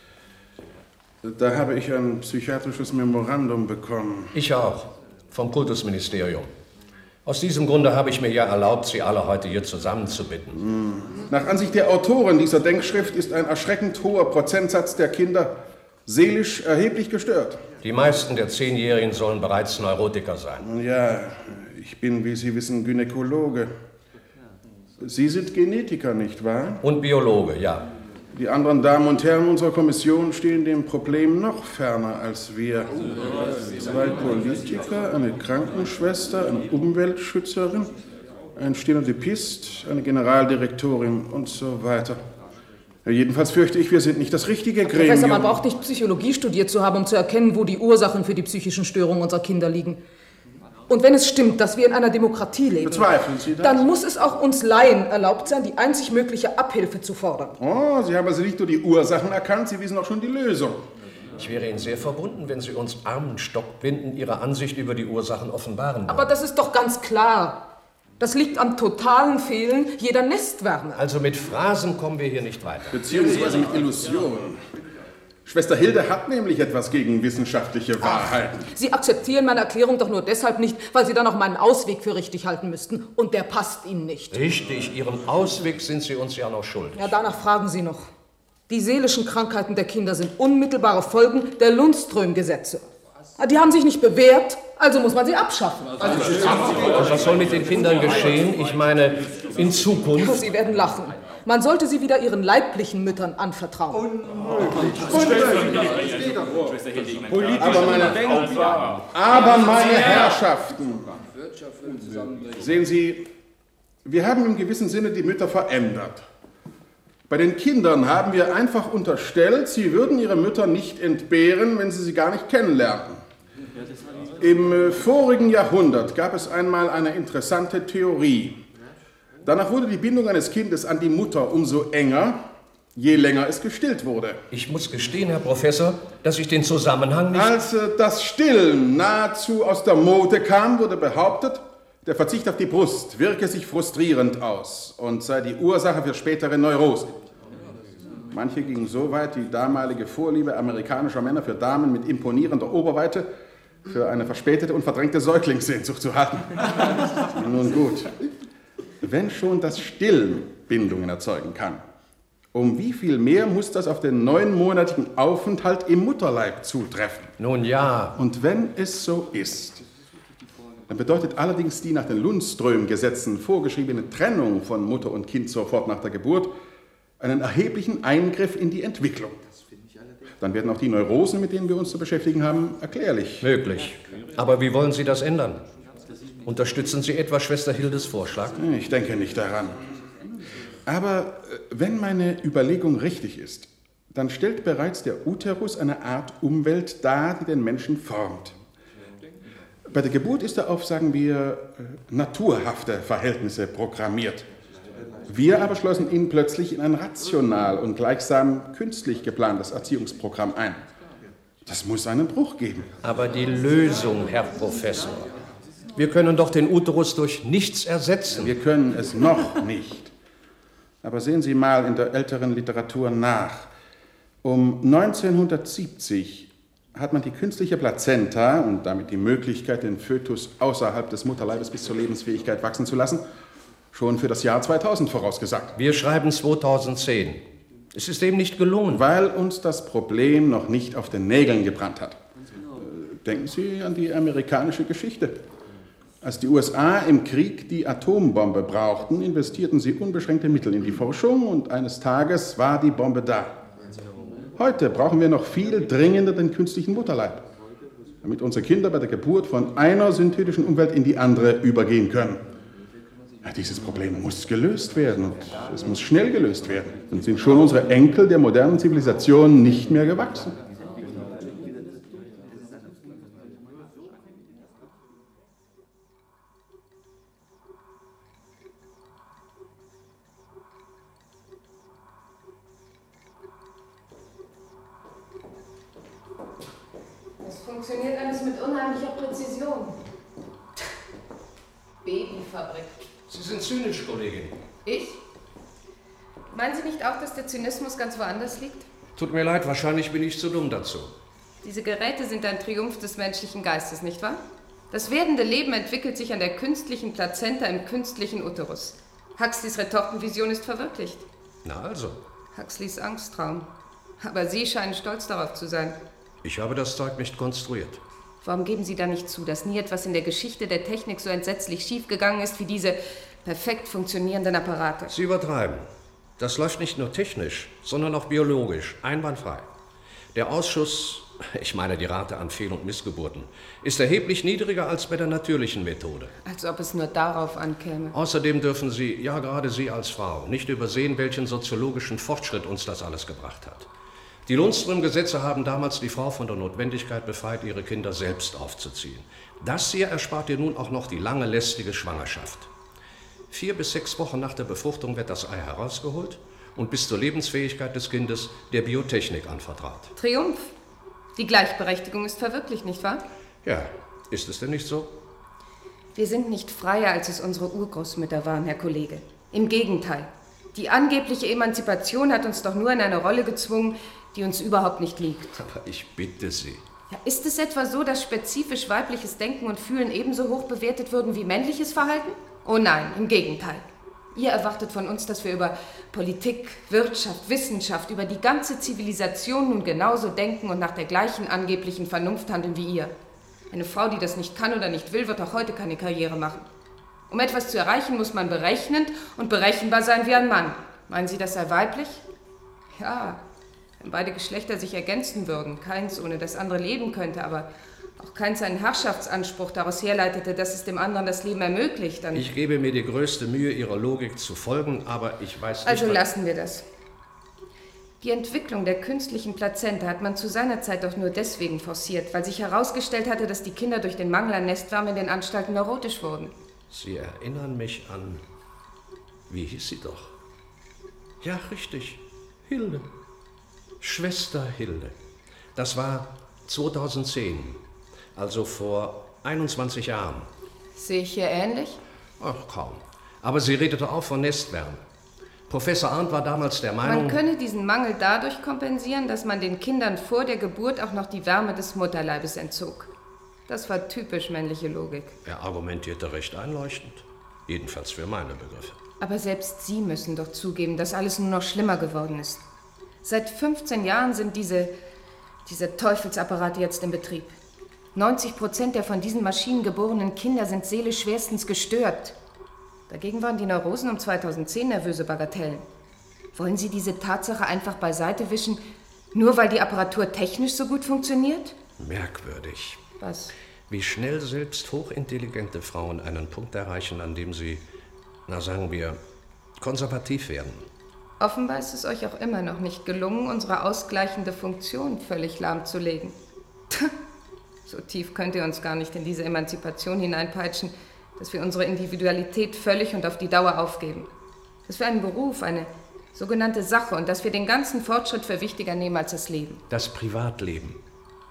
Da habe ich ein psychiatrisches Memorandum bekommen. Ich auch, vom Kultusministerium. Aus diesem Grunde habe ich mir ja erlaubt, Sie alle heute hier zusammenzubitten. Nach Ansicht der Autorin dieser Denkschrift ist ein erschreckend hoher Prozentsatz der Kinder seelisch erheblich gestört. Die meisten der Zehnjährigen sollen bereits Neurotiker sein. Ja, ich bin, wie Sie wissen, Gynäkologe. Sie sind Genetiker, nicht wahr? Und Biologe, ja. Die anderen Damen und Herren unserer Kommission stehen dem Problem noch ferner als wir. Zwei Politiker, eine Krankenschwester, eine Umweltschützerin, ein Stenotipist, eine Generaldirektorin und so weiter. Ja, jedenfalls fürchte ich, wir sind nicht das richtige Gremium. Professor, man braucht nicht Psychologie studiert zu haben, um zu erkennen, wo die Ursachen für die psychischen Störungen unserer Kinder liegen. Und wenn es stimmt, dass wir in einer Demokratie leben, bezweifeln Sie das? Dann muss es auch uns Laien erlaubt sein, die einzig mögliche Abhilfe zu fordern. Oh, Sie haben also nicht nur die Ursachen erkannt, Sie wissen auch schon die Lösung. Ich wäre Ihnen sehr verbunden, wenn Sie uns armen Stockblinden Ihre Ansicht über die Ursachen offenbaren würden. Aber das ist doch ganz klar. Das liegt am totalen Fehlen jeder Nestwärme. Also mit Phrasen kommen wir hier nicht weiter. Beziehungsweise mit Illusionen. Schwester Hilde hat nämlich etwas gegen wissenschaftliche Wahrheiten. Ach, Sie akzeptieren meine Erklärung doch nur deshalb nicht, weil Sie dann auch meinen Ausweg für richtig halten müssten. Und der passt Ihnen nicht. Richtig, Ihren Ausweg sind Sie uns ja noch schuldig. Ja, danach fragen Sie noch. Die seelischen Krankheiten der Kinder sind unmittelbare Folgen der Lundström-Gesetze. Die haben sich nicht bewährt, also muss man sie abschaffen. Und was soll mit den Kindern geschehen? Ich meine, in Zukunft... Ja, Sie werden lachen. Man sollte sie wieder ihren leiblichen Müttern anvertrauen. Aber meine, aber meine Herrschaften, sehen Sie, wir haben im gewissen Sinne die Mütter verändert. Bei den Kindern haben wir einfach unterstellt, sie würden ihre Mütter nicht entbehren, wenn sie sie gar nicht kennenlernten. Im vorigen Jahrhundert gab es einmal eine interessante Theorie. Danach wurde die Bindung eines Kindes an die Mutter umso enger, je länger es gestillt wurde. Ich muss gestehen, Herr Professor, dass ich den Zusammenhang nicht... Als das Stillen nahezu aus der Mode kam, wurde behauptet, der Verzicht auf die Brust wirke sich frustrierend aus und sei die Ursache für spätere Neurosen. Manche gingen so weit, die damalige Vorliebe amerikanischer Männer für Damen mit imponierender Oberweite für eine verspätete und verdrängte Säuglingssehnsucht zu halten. Nun gut. Wenn schon das Stillen Bindungen erzeugen kann, um wie viel mehr muss das auf den neunmonatigen Aufenthalt im Mutterleib zutreffen? Nun ja. Und wenn es so ist, dann bedeutet allerdings die nach den Lundström-Gesetzen vorgeschriebene Trennung von Mutter und Kind sofort nach der Geburt einen erheblichen Eingriff in die Entwicklung. Dann werden auch die Neurosen, mit denen wir uns zu beschäftigen haben, erklärlich. Möglich. Aber wie wollen Sie das ändern? Unterstützen Sie etwa Schwester Hildes Vorschlag? Ich denke nicht daran. Aber wenn meine Überlegung richtig ist, dann stellt bereits der Uterus eine Art Umwelt dar, die den Menschen formt. Bei der Geburt ist er auf, sagen wir, naturhafte Verhältnisse programmiert. Wir aber schlossen ihn plötzlich in ein rational und gleichsam künstlich geplantes Erziehungsprogramm ein. Das muss einen Bruch geben. Aber die Lösung, Herr Professor. Wir können doch den Uterus durch nichts ersetzen. Wir können es noch nicht. Aber sehen Sie mal in der älteren Literatur nach. Um neunzehnhundertsiebzig hat man die künstliche Plazenta und damit die Möglichkeit, den Fötus außerhalb des Mutterleibes bis zur Lebensfähigkeit wachsen zu lassen, schon für das Jahr zweitausend vorausgesagt. Wir schreiben zweitausendzehn. Es ist eben nicht gelungen. Weil uns das Problem noch nicht auf den Nägeln gebrannt hat. Denken Sie an die amerikanische Geschichte. Als die U S A im Krieg die Atombombe brauchten, investierten sie unbeschränkte Mittel in die Forschung und eines Tages war die Bombe da. Heute brauchen wir noch viel dringender den künstlichen Mutterleib, damit unsere Kinder bei der Geburt von einer synthetischen Umwelt in die andere übergehen können. Ja, dieses Problem muss gelöst werden und es muss schnell gelöst werden. Dann sind schon unsere Enkel der modernen Zivilisation nicht mehr gewachsen. Funktioniert alles mit unheimlicher Präzision. Babyfabrik. Sie sind zynisch, Kollegin. Ich? Meinen Sie nicht auch, dass der Zynismus ganz woanders liegt? Tut mir leid, wahrscheinlich bin ich zu dumm dazu. Diese Geräte sind ein Triumph des menschlichen Geistes, nicht wahr? Das werdende Leben entwickelt sich an der künstlichen Plazenta im künstlichen Uterus. Huxleys Retortenvision ist verwirklicht. Na also. Huxleys Angsttraum. Aber Sie scheinen stolz darauf zu sein. Ich habe das Zeug nicht konstruiert. Warum geben Sie da nicht zu, dass nie etwas in der Geschichte der Technik so entsetzlich schiefgegangen ist wie diese perfekt funktionierenden Apparate? Sie übertreiben. Das läuft nicht nur technisch, sondern auch biologisch, einwandfrei. Der Ausschuss, ich meine die Rate an Fehl- und Missgeburten, ist erheblich niedriger als bei der natürlichen Methode. Als ob es nur darauf ankäme. Außerdem dürfen Sie, ja gerade Sie als Frau, nicht übersehen, welchen soziologischen Fortschritt uns das alles gebracht hat. Die Lundström-Gesetze haben damals die Frau von der Notwendigkeit befreit, ihre Kinder selbst aufzuziehen. Das hier erspart ihr nun auch noch die lange, lästige Schwangerschaft. Vier bis sechs Wochen nach der Befruchtung wird das Ei herausgeholt und bis zur Lebensfähigkeit des Kindes der Biotechnik anvertraut. Triumph. Die Gleichberechtigung ist verwirklicht, nicht wahr? Ja, ist es denn nicht so? Wir sind nicht freier, als es unsere Urgroßmütter waren, Herr Kollege. Im Gegenteil. Die angebliche Emanzipation hat uns doch nur in eine Rolle gezwungen, die uns überhaupt nicht liegt. Aber ich bitte Sie. Ja, ist es etwa so, dass spezifisch weibliches Denken und Fühlen ebenso hoch bewertet würden wie männliches Verhalten? Oh nein, im Gegenteil. Ihr erwartet von uns, dass wir über Politik, Wirtschaft, Wissenschaft, über die ganze Zivilisation nun genauso denken und nach der gleichen angeblichen Vernunft handeln wie ihr. Eine Frau, die das nicht kann oder nicht will, wird auch heute keine Karriere machen. Um etwas zu erreichen, muss man berechnend und berechenbar sein wie ein Mann. Meinen Sie, das sei weiblich? Ja, wenn beide Geschlechter sich ergänzen würden, keins ohne das andere leben könnte, aber auch keins einen Herrschaftsanspruch daraus herleitete, dass es dem anderen das Leben ermöglicht, dann... Ich gebe mir die größte Mühe, Ihrer Logik zu folgen, aber ich weiß nicht... Also lassen wir das. Die Entwicklung der künstlichen Plazenta hat man zu seiner Zeit doch nur deswegen forciert, weil sich herausgestellt hatte, dass die Kinder durch den Mangel an Nestwärme in den Anstalten neurotisch wurden. Sie erinnern mich an... Wie hieß sie doch? Ja, richtig. Hilde. Schwester Hilde. Das war zweitausendzehn, also vor einundzwanzig Jahren. Sehe ich hier ähnlich? Ach, kaum. Aber sie redete auch von Nestwärme. Professor Arndt war damals der Meinung... Man könne diesen Mangel dadurch kompensieren, dass man den Kindern vor der Geburt auch noch die Wärme des Mutterleibes entzog. Das war typisch männliche Logik. Er argumentierte recht einleuchtend. Jedenfalls für meine Begriffe. Aber selbst Sie müssen doch zugeben, dass alles nur noch schlimmer geworden ist. Seit fünfzehn Jahren sind diese, diese Teufelsapparate jetzt in Betrieb. neunzig Prozent der von diesen Maschinen geborenen Kinder sind seelisch schwerstens gestört. Dagegen waren die Neurosen um zweitausendzehn nervöse Bagatellen. Wollen Sie diese Tatsache einfach beiseite wischen, nur weil die Apparatur technisch so gut funktioniert? Merkwürdig. Was? Wie schnell selbst hochintelligente Frauen einen Punkt erreichen, an dem sie, na sagen wir, konservativ werden. Offenbar ist es euch auch immer noch nicht gelungen, unsere ausgleichende Funktion völlig lahmzulegen. So tief könnt ihr uns gar nicht in diese Emanzipation hineinpeitschen, dass wir unsere Individualität völlig und auf die Dauer aufgeben. Dass wir einen Beruf, eine sogenannte Sache und dass wir den ganzen Fortschritt für wichtiger nehmen als das Leben. Das Privatleben.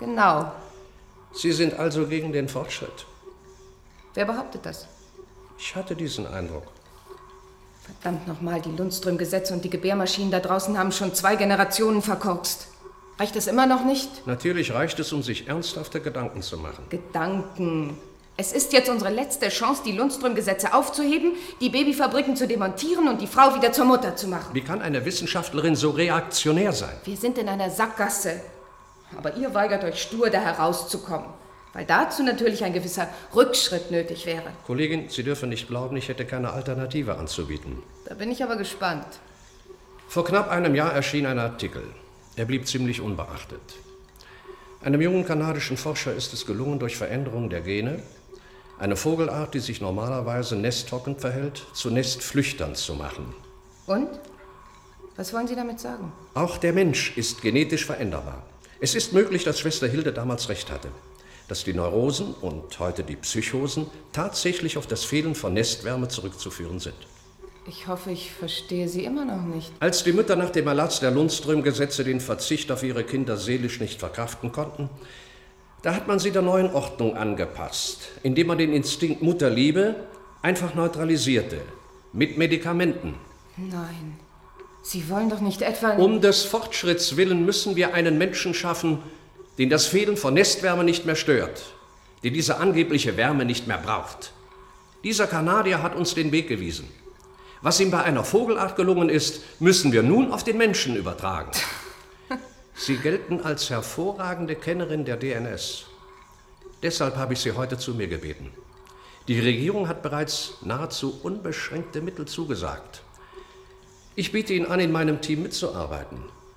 Genau. Sie sind also gegen den Fortschritt. Wer behauptet das? Ich hatte diesen Eindruck. Verdammt nochmal, die Lundström-Gesetze und die Gebärmaschinen da draußen haben schon zwei Generationen verkorkst. Reicht es immer noch nicht? Natürlich reicht es, um sich ernsthafte Gedanken zu machen. Gedanken. Es ist jetzt unsere letzte Chance, die Lundström-Gesetze aufzuheben, die Babyfabriken zu demontieren und die Frau wieder zur Mutter zu machen. Wie kann eine Wissenschaftlerin so reaktionär sein? Wir sind in einer Sackgasse. Aber ihr weigert euch stur, da herauszukommen. Weil dazu natürlich ein gewisser Rückschritt nötig wäre. Kollegin, Sie dürfen nicht glauben, ich hätte keine Alternative anzubieten. Da bin ich aber gespannt. Vor knapp einem Jahr erschien ein Artikel. Er blieb ziemlich unbeachtet. Einem jungen kanadischen Forscher ist es gelungen, durch Veränderung der Gene eine Vogelart, die sich normalerweise nesthockend verhält, zu Nestflüchtern zu machen. Und? Was wollen Sie damit sagen? Auch der Mensch ist genetisch veränderbar. Es ist möglich, dass Schwester Hilde damals recht hatte, dass die Neurosen und heute die Psychosen tatsächlich auf das Fehlen von Nestwärme zurückzuführen sind. Ich hoffe, ich verstehe Sie immer noch nicht. Als die Mütter nach dem Erlass der Lundström-Gesetze den Verzicht auf ihre Kinder seelisch nicht verkraften konnten, da hat man sie der neuen Ordnung angepasst, indem man den Instinkt Mutterliebe einfach neutralisierte, mit Medikamenten. Nein, Sie wollen doch nicht etwa... Um des Fortschritts willen müssen wir einen Menschen schaffen, den das Fehlen von Nestwärme nicht mehr stört, der diese angebliche Wärme nicht mehr braucht. Dieser Kanadier hat uns den Weg gewiesen. Was ihm bei einer Vogelart gelungen ist, müssen wir nun auf den Menschen übertragen. Sie gelten als hervorragende Kennerin der D N S. Deshalb habe ich Sie heute zu mir gebeten. Die Regierung hat bereits nahezu unbeschränkte Mittel zugesagt. Ich biete Ihnen an, in meinem Team mitzuarbeiten.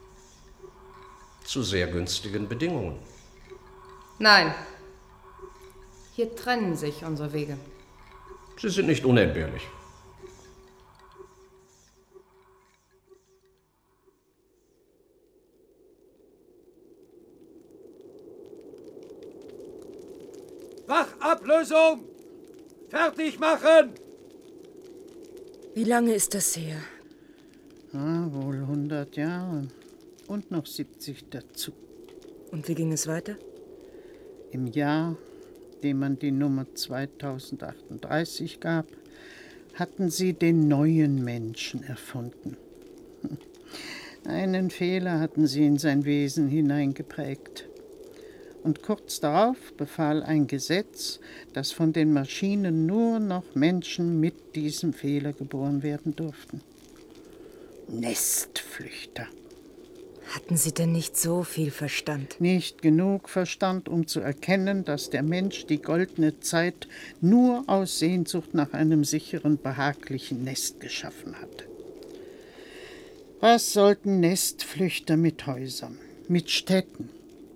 Zu sehr günstigen Bedingungen. Nein. Hier trennen sich unsere Wege. Sie sind nicht unentbehrlich. Wachablösung! Fertig machen! Wie lange ist das her? Ah, wohl hundert Jahre. Und noch siebzig dazu. Und wie ging es weiter? Im Jahr, dem man die Nummer zweitausendachtunddreißig gab, hatten sie den neuen Menschen erfunden. Einen Fehler hatten sie in sein Wesen hineingeprägt. Und kurz darauf befahl ein Gesetz, dass von den Maschinen nur noch Menschen mit diesem Fehler geboren werden durften. Nestflüchter. Hatten Sie denn nicht so viel Verstand? Nicht genug Verstand, um zu erkennen, dass der Mensch die goldene Zeit nur aus Sehnsucht nach einem sicheren, behaglichen Nest geschaffen hatte. Was sollten Nestflüchter mit Häusern, mit Städten?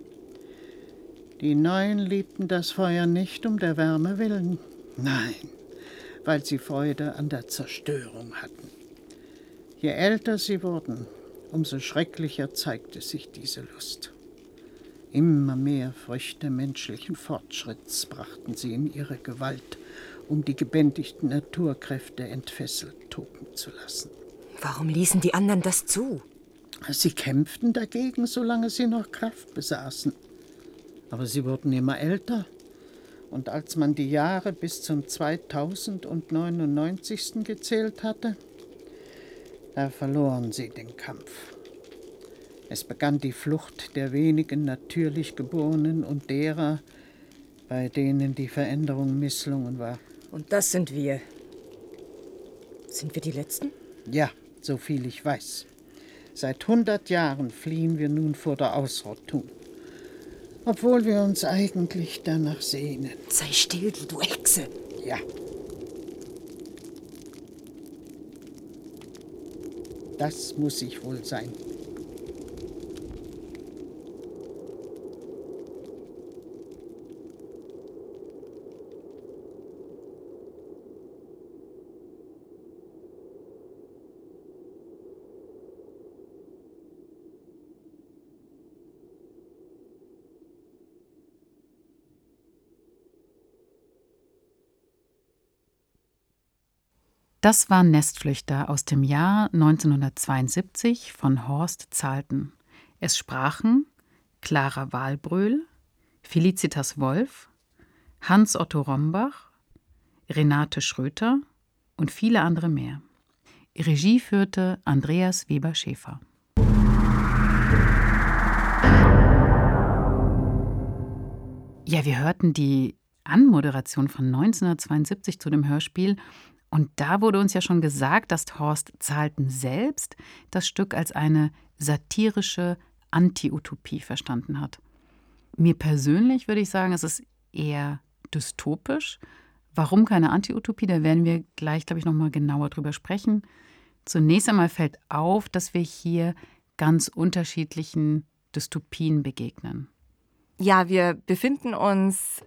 Die Neuen liebten das Feuer nicht um der Wärme willen, nein, weil sie Freude an der Zerstörung hatten. Je älter sie wurden, umso schrecklicher zeigte sich diese Lust. Immer mehr Früchte menschlichen Fortschritts brachten sie in ihre Gewalt, um die gebändigten Naturkräfte entfesselt toben zu lassen. Warum ließen die anderen das zu? Sie kämpften dagegen, solange sie noch Kraft besaßen. Aber sie wurden immer älter. Und als man die Jahre bis zum zweitausendneunundneunzig. gezählt hatte, da verloren sie den Kampf. Es begann die Flucht der wenigen natürlich Geborenen und derer, bei denen die Veränderung misslungen war. Und das sind wir. Sind wir die Letzten? Ja, so viel ich weiß. Seit hundert Jahren fliehen wir nun vor der Ausrottung. Obwohl wir uns eigentlich danach sehnen. Sei still, du Hexe. Ja. Das muss ich wohl sein. Das war Nestflüchter aus dem Jahr neunzehnhundertzweiundsiebzig von Horst Zahlten. Es sprachen Clara Wahlbröhl, Felicitas Wolf, Hans-Otto Rombach, Renate Schröter und viele andere mehr. Regie führte Andreas Weber-Schäfer. Ja, wir hörten die Anmoderation von neunzehnhundertzweiundsiebzig zu dem Hörspiel. Und da wurde uns ja schon gesagt, dass Horst Zahlten selbst das Stück als eine satirische Anti-Utopie verstanden hat. Mir persönlich würde ich sagen, es ist eher dystopisch. Warum keine Anti-Utopie? Da werden wir gleich, glaube ich, noch mal genauer drüber sprechen. Zunächst einmal fällt auf, dass wir hier ganz unterschiedlichen Dystopien begegnen. Ja, wir befinden uns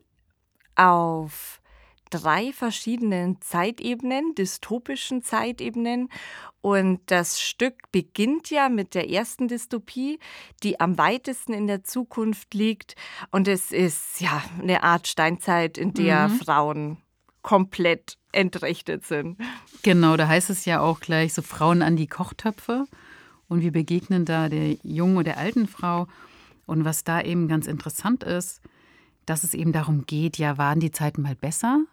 auf drei verschiedenen Zeitebenen, dystopischen Zeitebenen. Und das Stück beginnt ja mit der ersten Dystopie, die am weitesten in der Zukunft liegt. Und es ist ja eine Art Steinzeit, in der mhm. Frauen komplett entrechtet sind. Genau, da heißt es ja auch gleich so Frauen an die Kochtöpfe. Und wir begegnen da der jungen und der alten Frau. Und was da eben ganz interessant ist, dass es eben darum geht, ja, waren die Zeiten mal besser?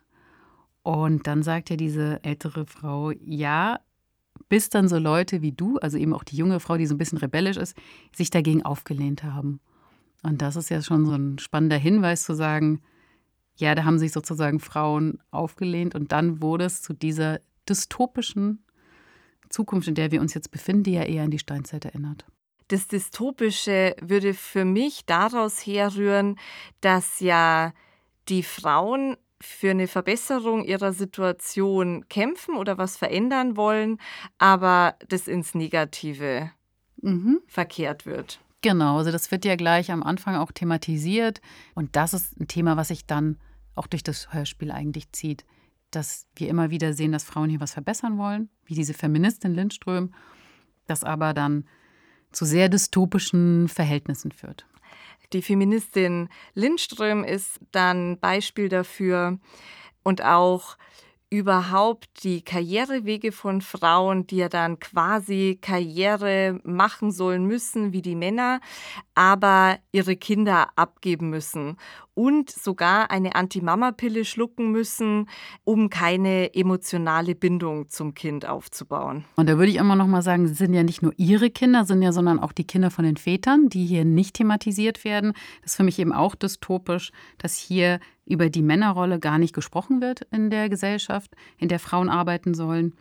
Und dann sagt ja diese ältere Frau, ja, bis dann so Leute wie du, also eben auch die junge Frau, die so ein bisschen rebellisch ist, sich dagegen aufgelehnt haben. Und das ist ja schon so ein spannender Hinweis zu sagen, ja, da haben sich sozusagen Frauen aufgelehnt und dann wurde es zu dieser dystopischen Zukunft, in der wir uns jetzt befinden, die ja eher an die Steinzeit erinnert. Das Dystopische würde für mich daraus herrühren, dass ja die Frauen für eine Verbesserung ihrer Situation kämpfen oder was verändern wollen, aber das ins Negative mhm. verkehrt wird. Genau, also das wird ja gleich am Anfang auch thematisiert. Und das ist ein Thema, was sich dann auch durch das Hörspiel eigentlich zieht. Dass wir immer wieder sehen, dass Frauen hier was verbessern wollen, wie diese Feministin Lindström, das aber dann zu sehr dystopischen Verhältnissen führt. Die Feministin Lindström ist dann Beispiel dafür und auch überhaupt die Karrierewege von Frauen, die ja dann quasi Karriere machen sollen müssen wie die Männer, aber ihre Kinder abgeben müssen und sogar eine Anti-Mama-Pille schlucken müssen, um keine emotionale Bindung zum Kind aufzubauen. Und da würde ich immer noch mal sagen, es sind ja nicht nur ihre Kinder, sind ja, sondern auch die Kinder von den Vätern, die hier nicht thematisiert werden. Das ist für mich eben auch dystopisch, dass hier über die Männerrolle gar nicht gesprochen wird in der Gesellschaft, in der Frauen arbeiten sollen,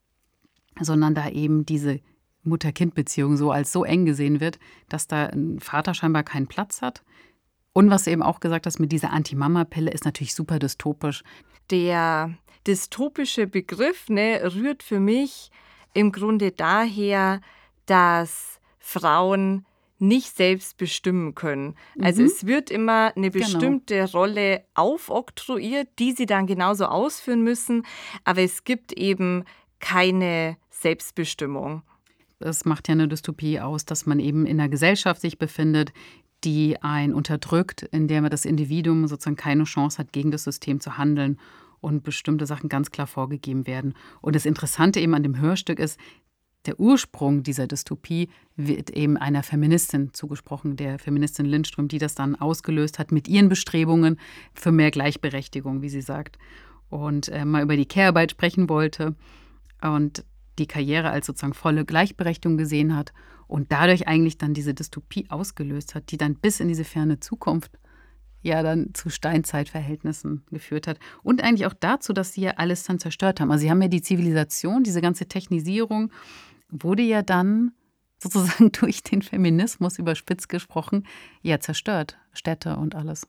sondern da eben diese Mutter-Kind-Beziehung so als so eng gesehen wird, dass da ein Vater scheinbar keinen Platz hat. Und was du eben auch gesagt hast mit dieser Anti-Mama-Pille, ist natürlich super dystopisch. Der dystopische Begriff ne, rührt für mich im Grunde daher, dass Frauen nicht selbst bestimmen können. Also mhm. es wird immer eine bestimmte genau. Rolle aufoktroyiert, die sie dann genauso ausführen müssen, aber es gibt eben keine Selbstbestimmung. Das macht ja eine Dystopie aus, dass man eben in einer Gesellschaft sich befindet, die einen unterdrückt, in der man das Individuum sozusagen keine Chance hat, gegen das System zu handeln und bestimmte Sachen ganz klar vorgegeben werden. Und das Interessante eben an dem Hörstück ist, der Ursprung dieser Dystopie wird eben einer Feministin zugesprochen, der Feministin Lindström, die das dann ausgelöst hat mit ihren Bestrebungen für mehr Gleichberechtigung, wie sie sagt. Und äh, mal über die Care-Arbeit sprechen wollte und die Karriere als sozusagen volle Gleichberechtigung gesehen hat und dadurch eigentlich dann diese Dystopie ausgelöst hat, die dann bis in diese ferne Zukunft ja dann zu Steinzeitverhältnissen geführt hat. Und eigentlich auch dazu, dass sie ja alles dann zerstört haben. Also sie haben ja die Zivilisation, diese ganze Technisierung wurde ja dann sozusagen durch den Feminismus überspitzt gesprochen, ja zerstört, Städte und alles.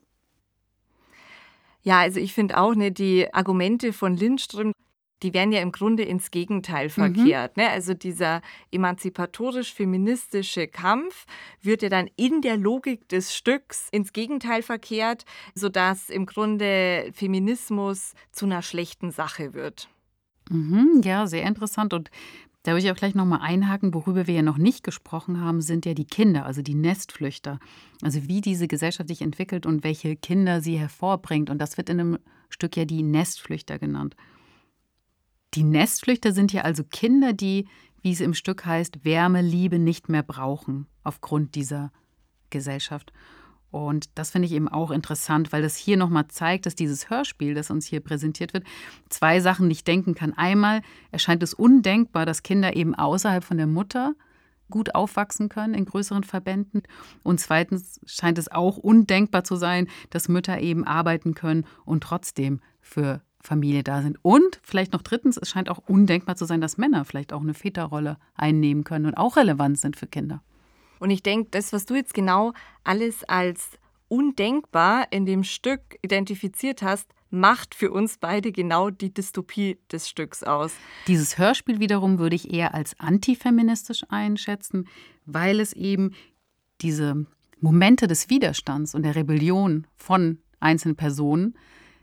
Ja, also ich finde auch, ne, die Argumente von Lindström, die werden ja im Grunde ins Gegenteil verkehrt. Mhm. Ne? Also dieser emanzipatorisch-feministische Kampf wird ja dann in der Logik des Stücks ins Gegenteil verkehrt, sodass im Grunde Feminismus zu einer schlechten Sache wird. Mhm, ja, sehr interessant. Und da würde ich auch gleich nochmal einhaken, worüber wir ja noch nicht gesprochen haben, sind ja die Kinder, also die Nestflüchter. Also wie diese Gesellschaft sich entwickelt und welche Kinder sie hervorbringt. Und das wird in einem Stück ja die Nestflüchter genannt. Die Nestflüchter sind ja also Kinder, die, wie es im Stück heißt, Wärme, Liebe nicht mehr brauchen aufgrund dieser Gesellschaft. Und das finde ich eben auch interessant, weil das hier nochmal zeigt, dass dieses Hörspiel, das uns hier präsentiert wird, zwei Sachen nicht denken kann. Einmal erscheint es undenkbar, dass Kinder eben außerhalb von der Mutter gut aufwachsen können in größeren Verbänden. Und zweitens scheint es auch undenkbar zu sein, dass Mütter eben arbeiten können und trotzdem für Familie da sind. Und vielleicht noch drittens, es scheint auch undenkbar zu sein, dass Männer vielleicht auch eine Väterrolle einnehmen können und auch relevant sind für Kinder. Und ich denke, das, was du jetzt genau alles als undenkbar in dem Stück identifiziert hast, macht für uns beide genau die Dystopie des Stücks aus. Dieses Hörspiel wiederum würde ich eher als antifeministisch einschätzen, weil es eben diese Momente des Widerstands und der Rebellion von einzelnen Personen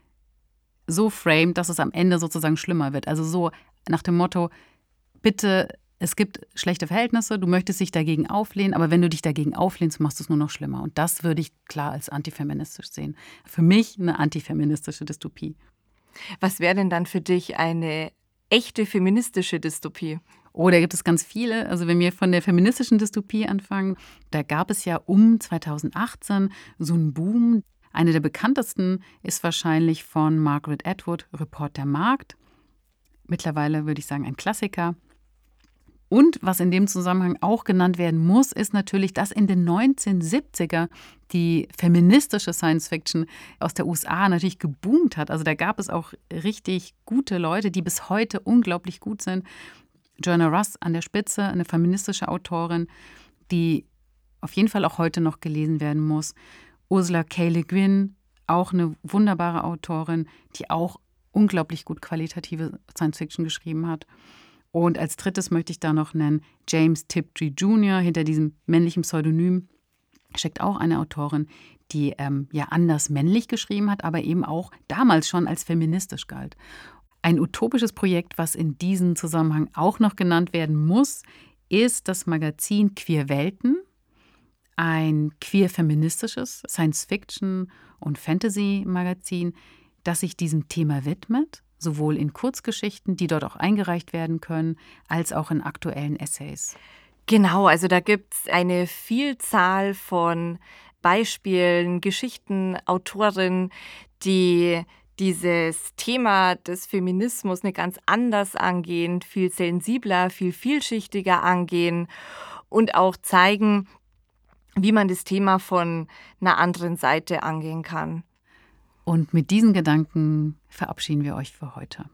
so framed, dass es am Ende sozusagen schlimmer wird. Also so nach dem Motto, bitte, es gibt schlechte Verhältnisse, du möchtest dich dagegen auflehnen, aber wenn du dich dagegen auflehnst, machst du es nur noch schlimmer. Und das würde ich klar als antifeministisch sehen. Für mich eine antifeministische Dystopie. Was wäre denn dann für dich eine echte feministische Dystopie? Oh, da gibt es ganz viele. Also wenn wir von der feministischen Dystopie anfangen, da gab es ja um zweitausendachtzehn so einen Boom. Eine der bekanntesten ist wahrscheinlich von Margaret Atwood, Report der Markt. Mittlerweile würde ich sagen ein Klassiker. Und was in dem Zusammenhang auch genannt werden muss, ist natürlich, dass in den neunzehnhundertsiebziger die feministische Science-Fiction aus der U S A natürlich geboomt hat. Also da gab es auch richtig gute Leute, die bis heute unglaublich gut sind. Joanna Russ an der Spitze, eine feministische Autorin, die auf jeden Fall auch heute noch gelesen werden muss. Ursula K. Le Guin, auch eine wunderbare Autorin, die auch unglaublich gut qualitative Science-Fiction geschrieben hat. Und als drittes möchte ich da noch nennen James Tiptree Junior Hinter diesem männlichen Pseudonym steckt auch eine Autorin, die ähm, ja anders männlich geschrieben hat, aber eben auch damals schon als feministisch galt. Ein utopisches Projekt, was in diesem Zusammenhang auch noch genannt werden muss, ist das Magazin Queer Welten. Ein queer-feministisches Science-Fiction- und Fantasy-Magazin, das sich diesem Thema widmet, sowohl in Kurzgeschichten, die dort auch eingereicht werden können, als auch in aktuellen Essays. Genau, also da gibt es eine Vielzahl von Beispielen, Geschichten, Autorinnen, die dieses Thema des Feminismus eine ganz anders angehen, viel sensibler, viel vielschichtiger angehen und auch zeigen, wie man das Thema von einer anderen Seite angehen kann. Und mit diesen Gedanken verabschieden wir euch für heute.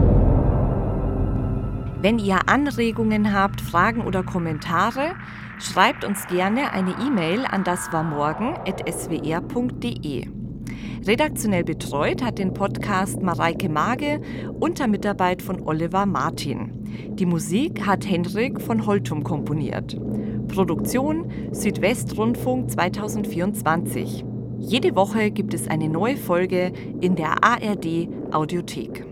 Wenn ihr Anregungen habt, Fragen oder Kommentare, schreibt uns gerne eine E-Mail an daswarmorgen at s w r punkt d e. Redaktionell betreut hat den Podcast Mareike Mage unter Mitarbeit von Oliver Martin. Die Musik hat Henrik von Holtum komponiert. Produktion Südwestrundfunk zweitausendvierundzwanzig. Jede Woche gibt es eine neue Folge in der A R D Audiothek.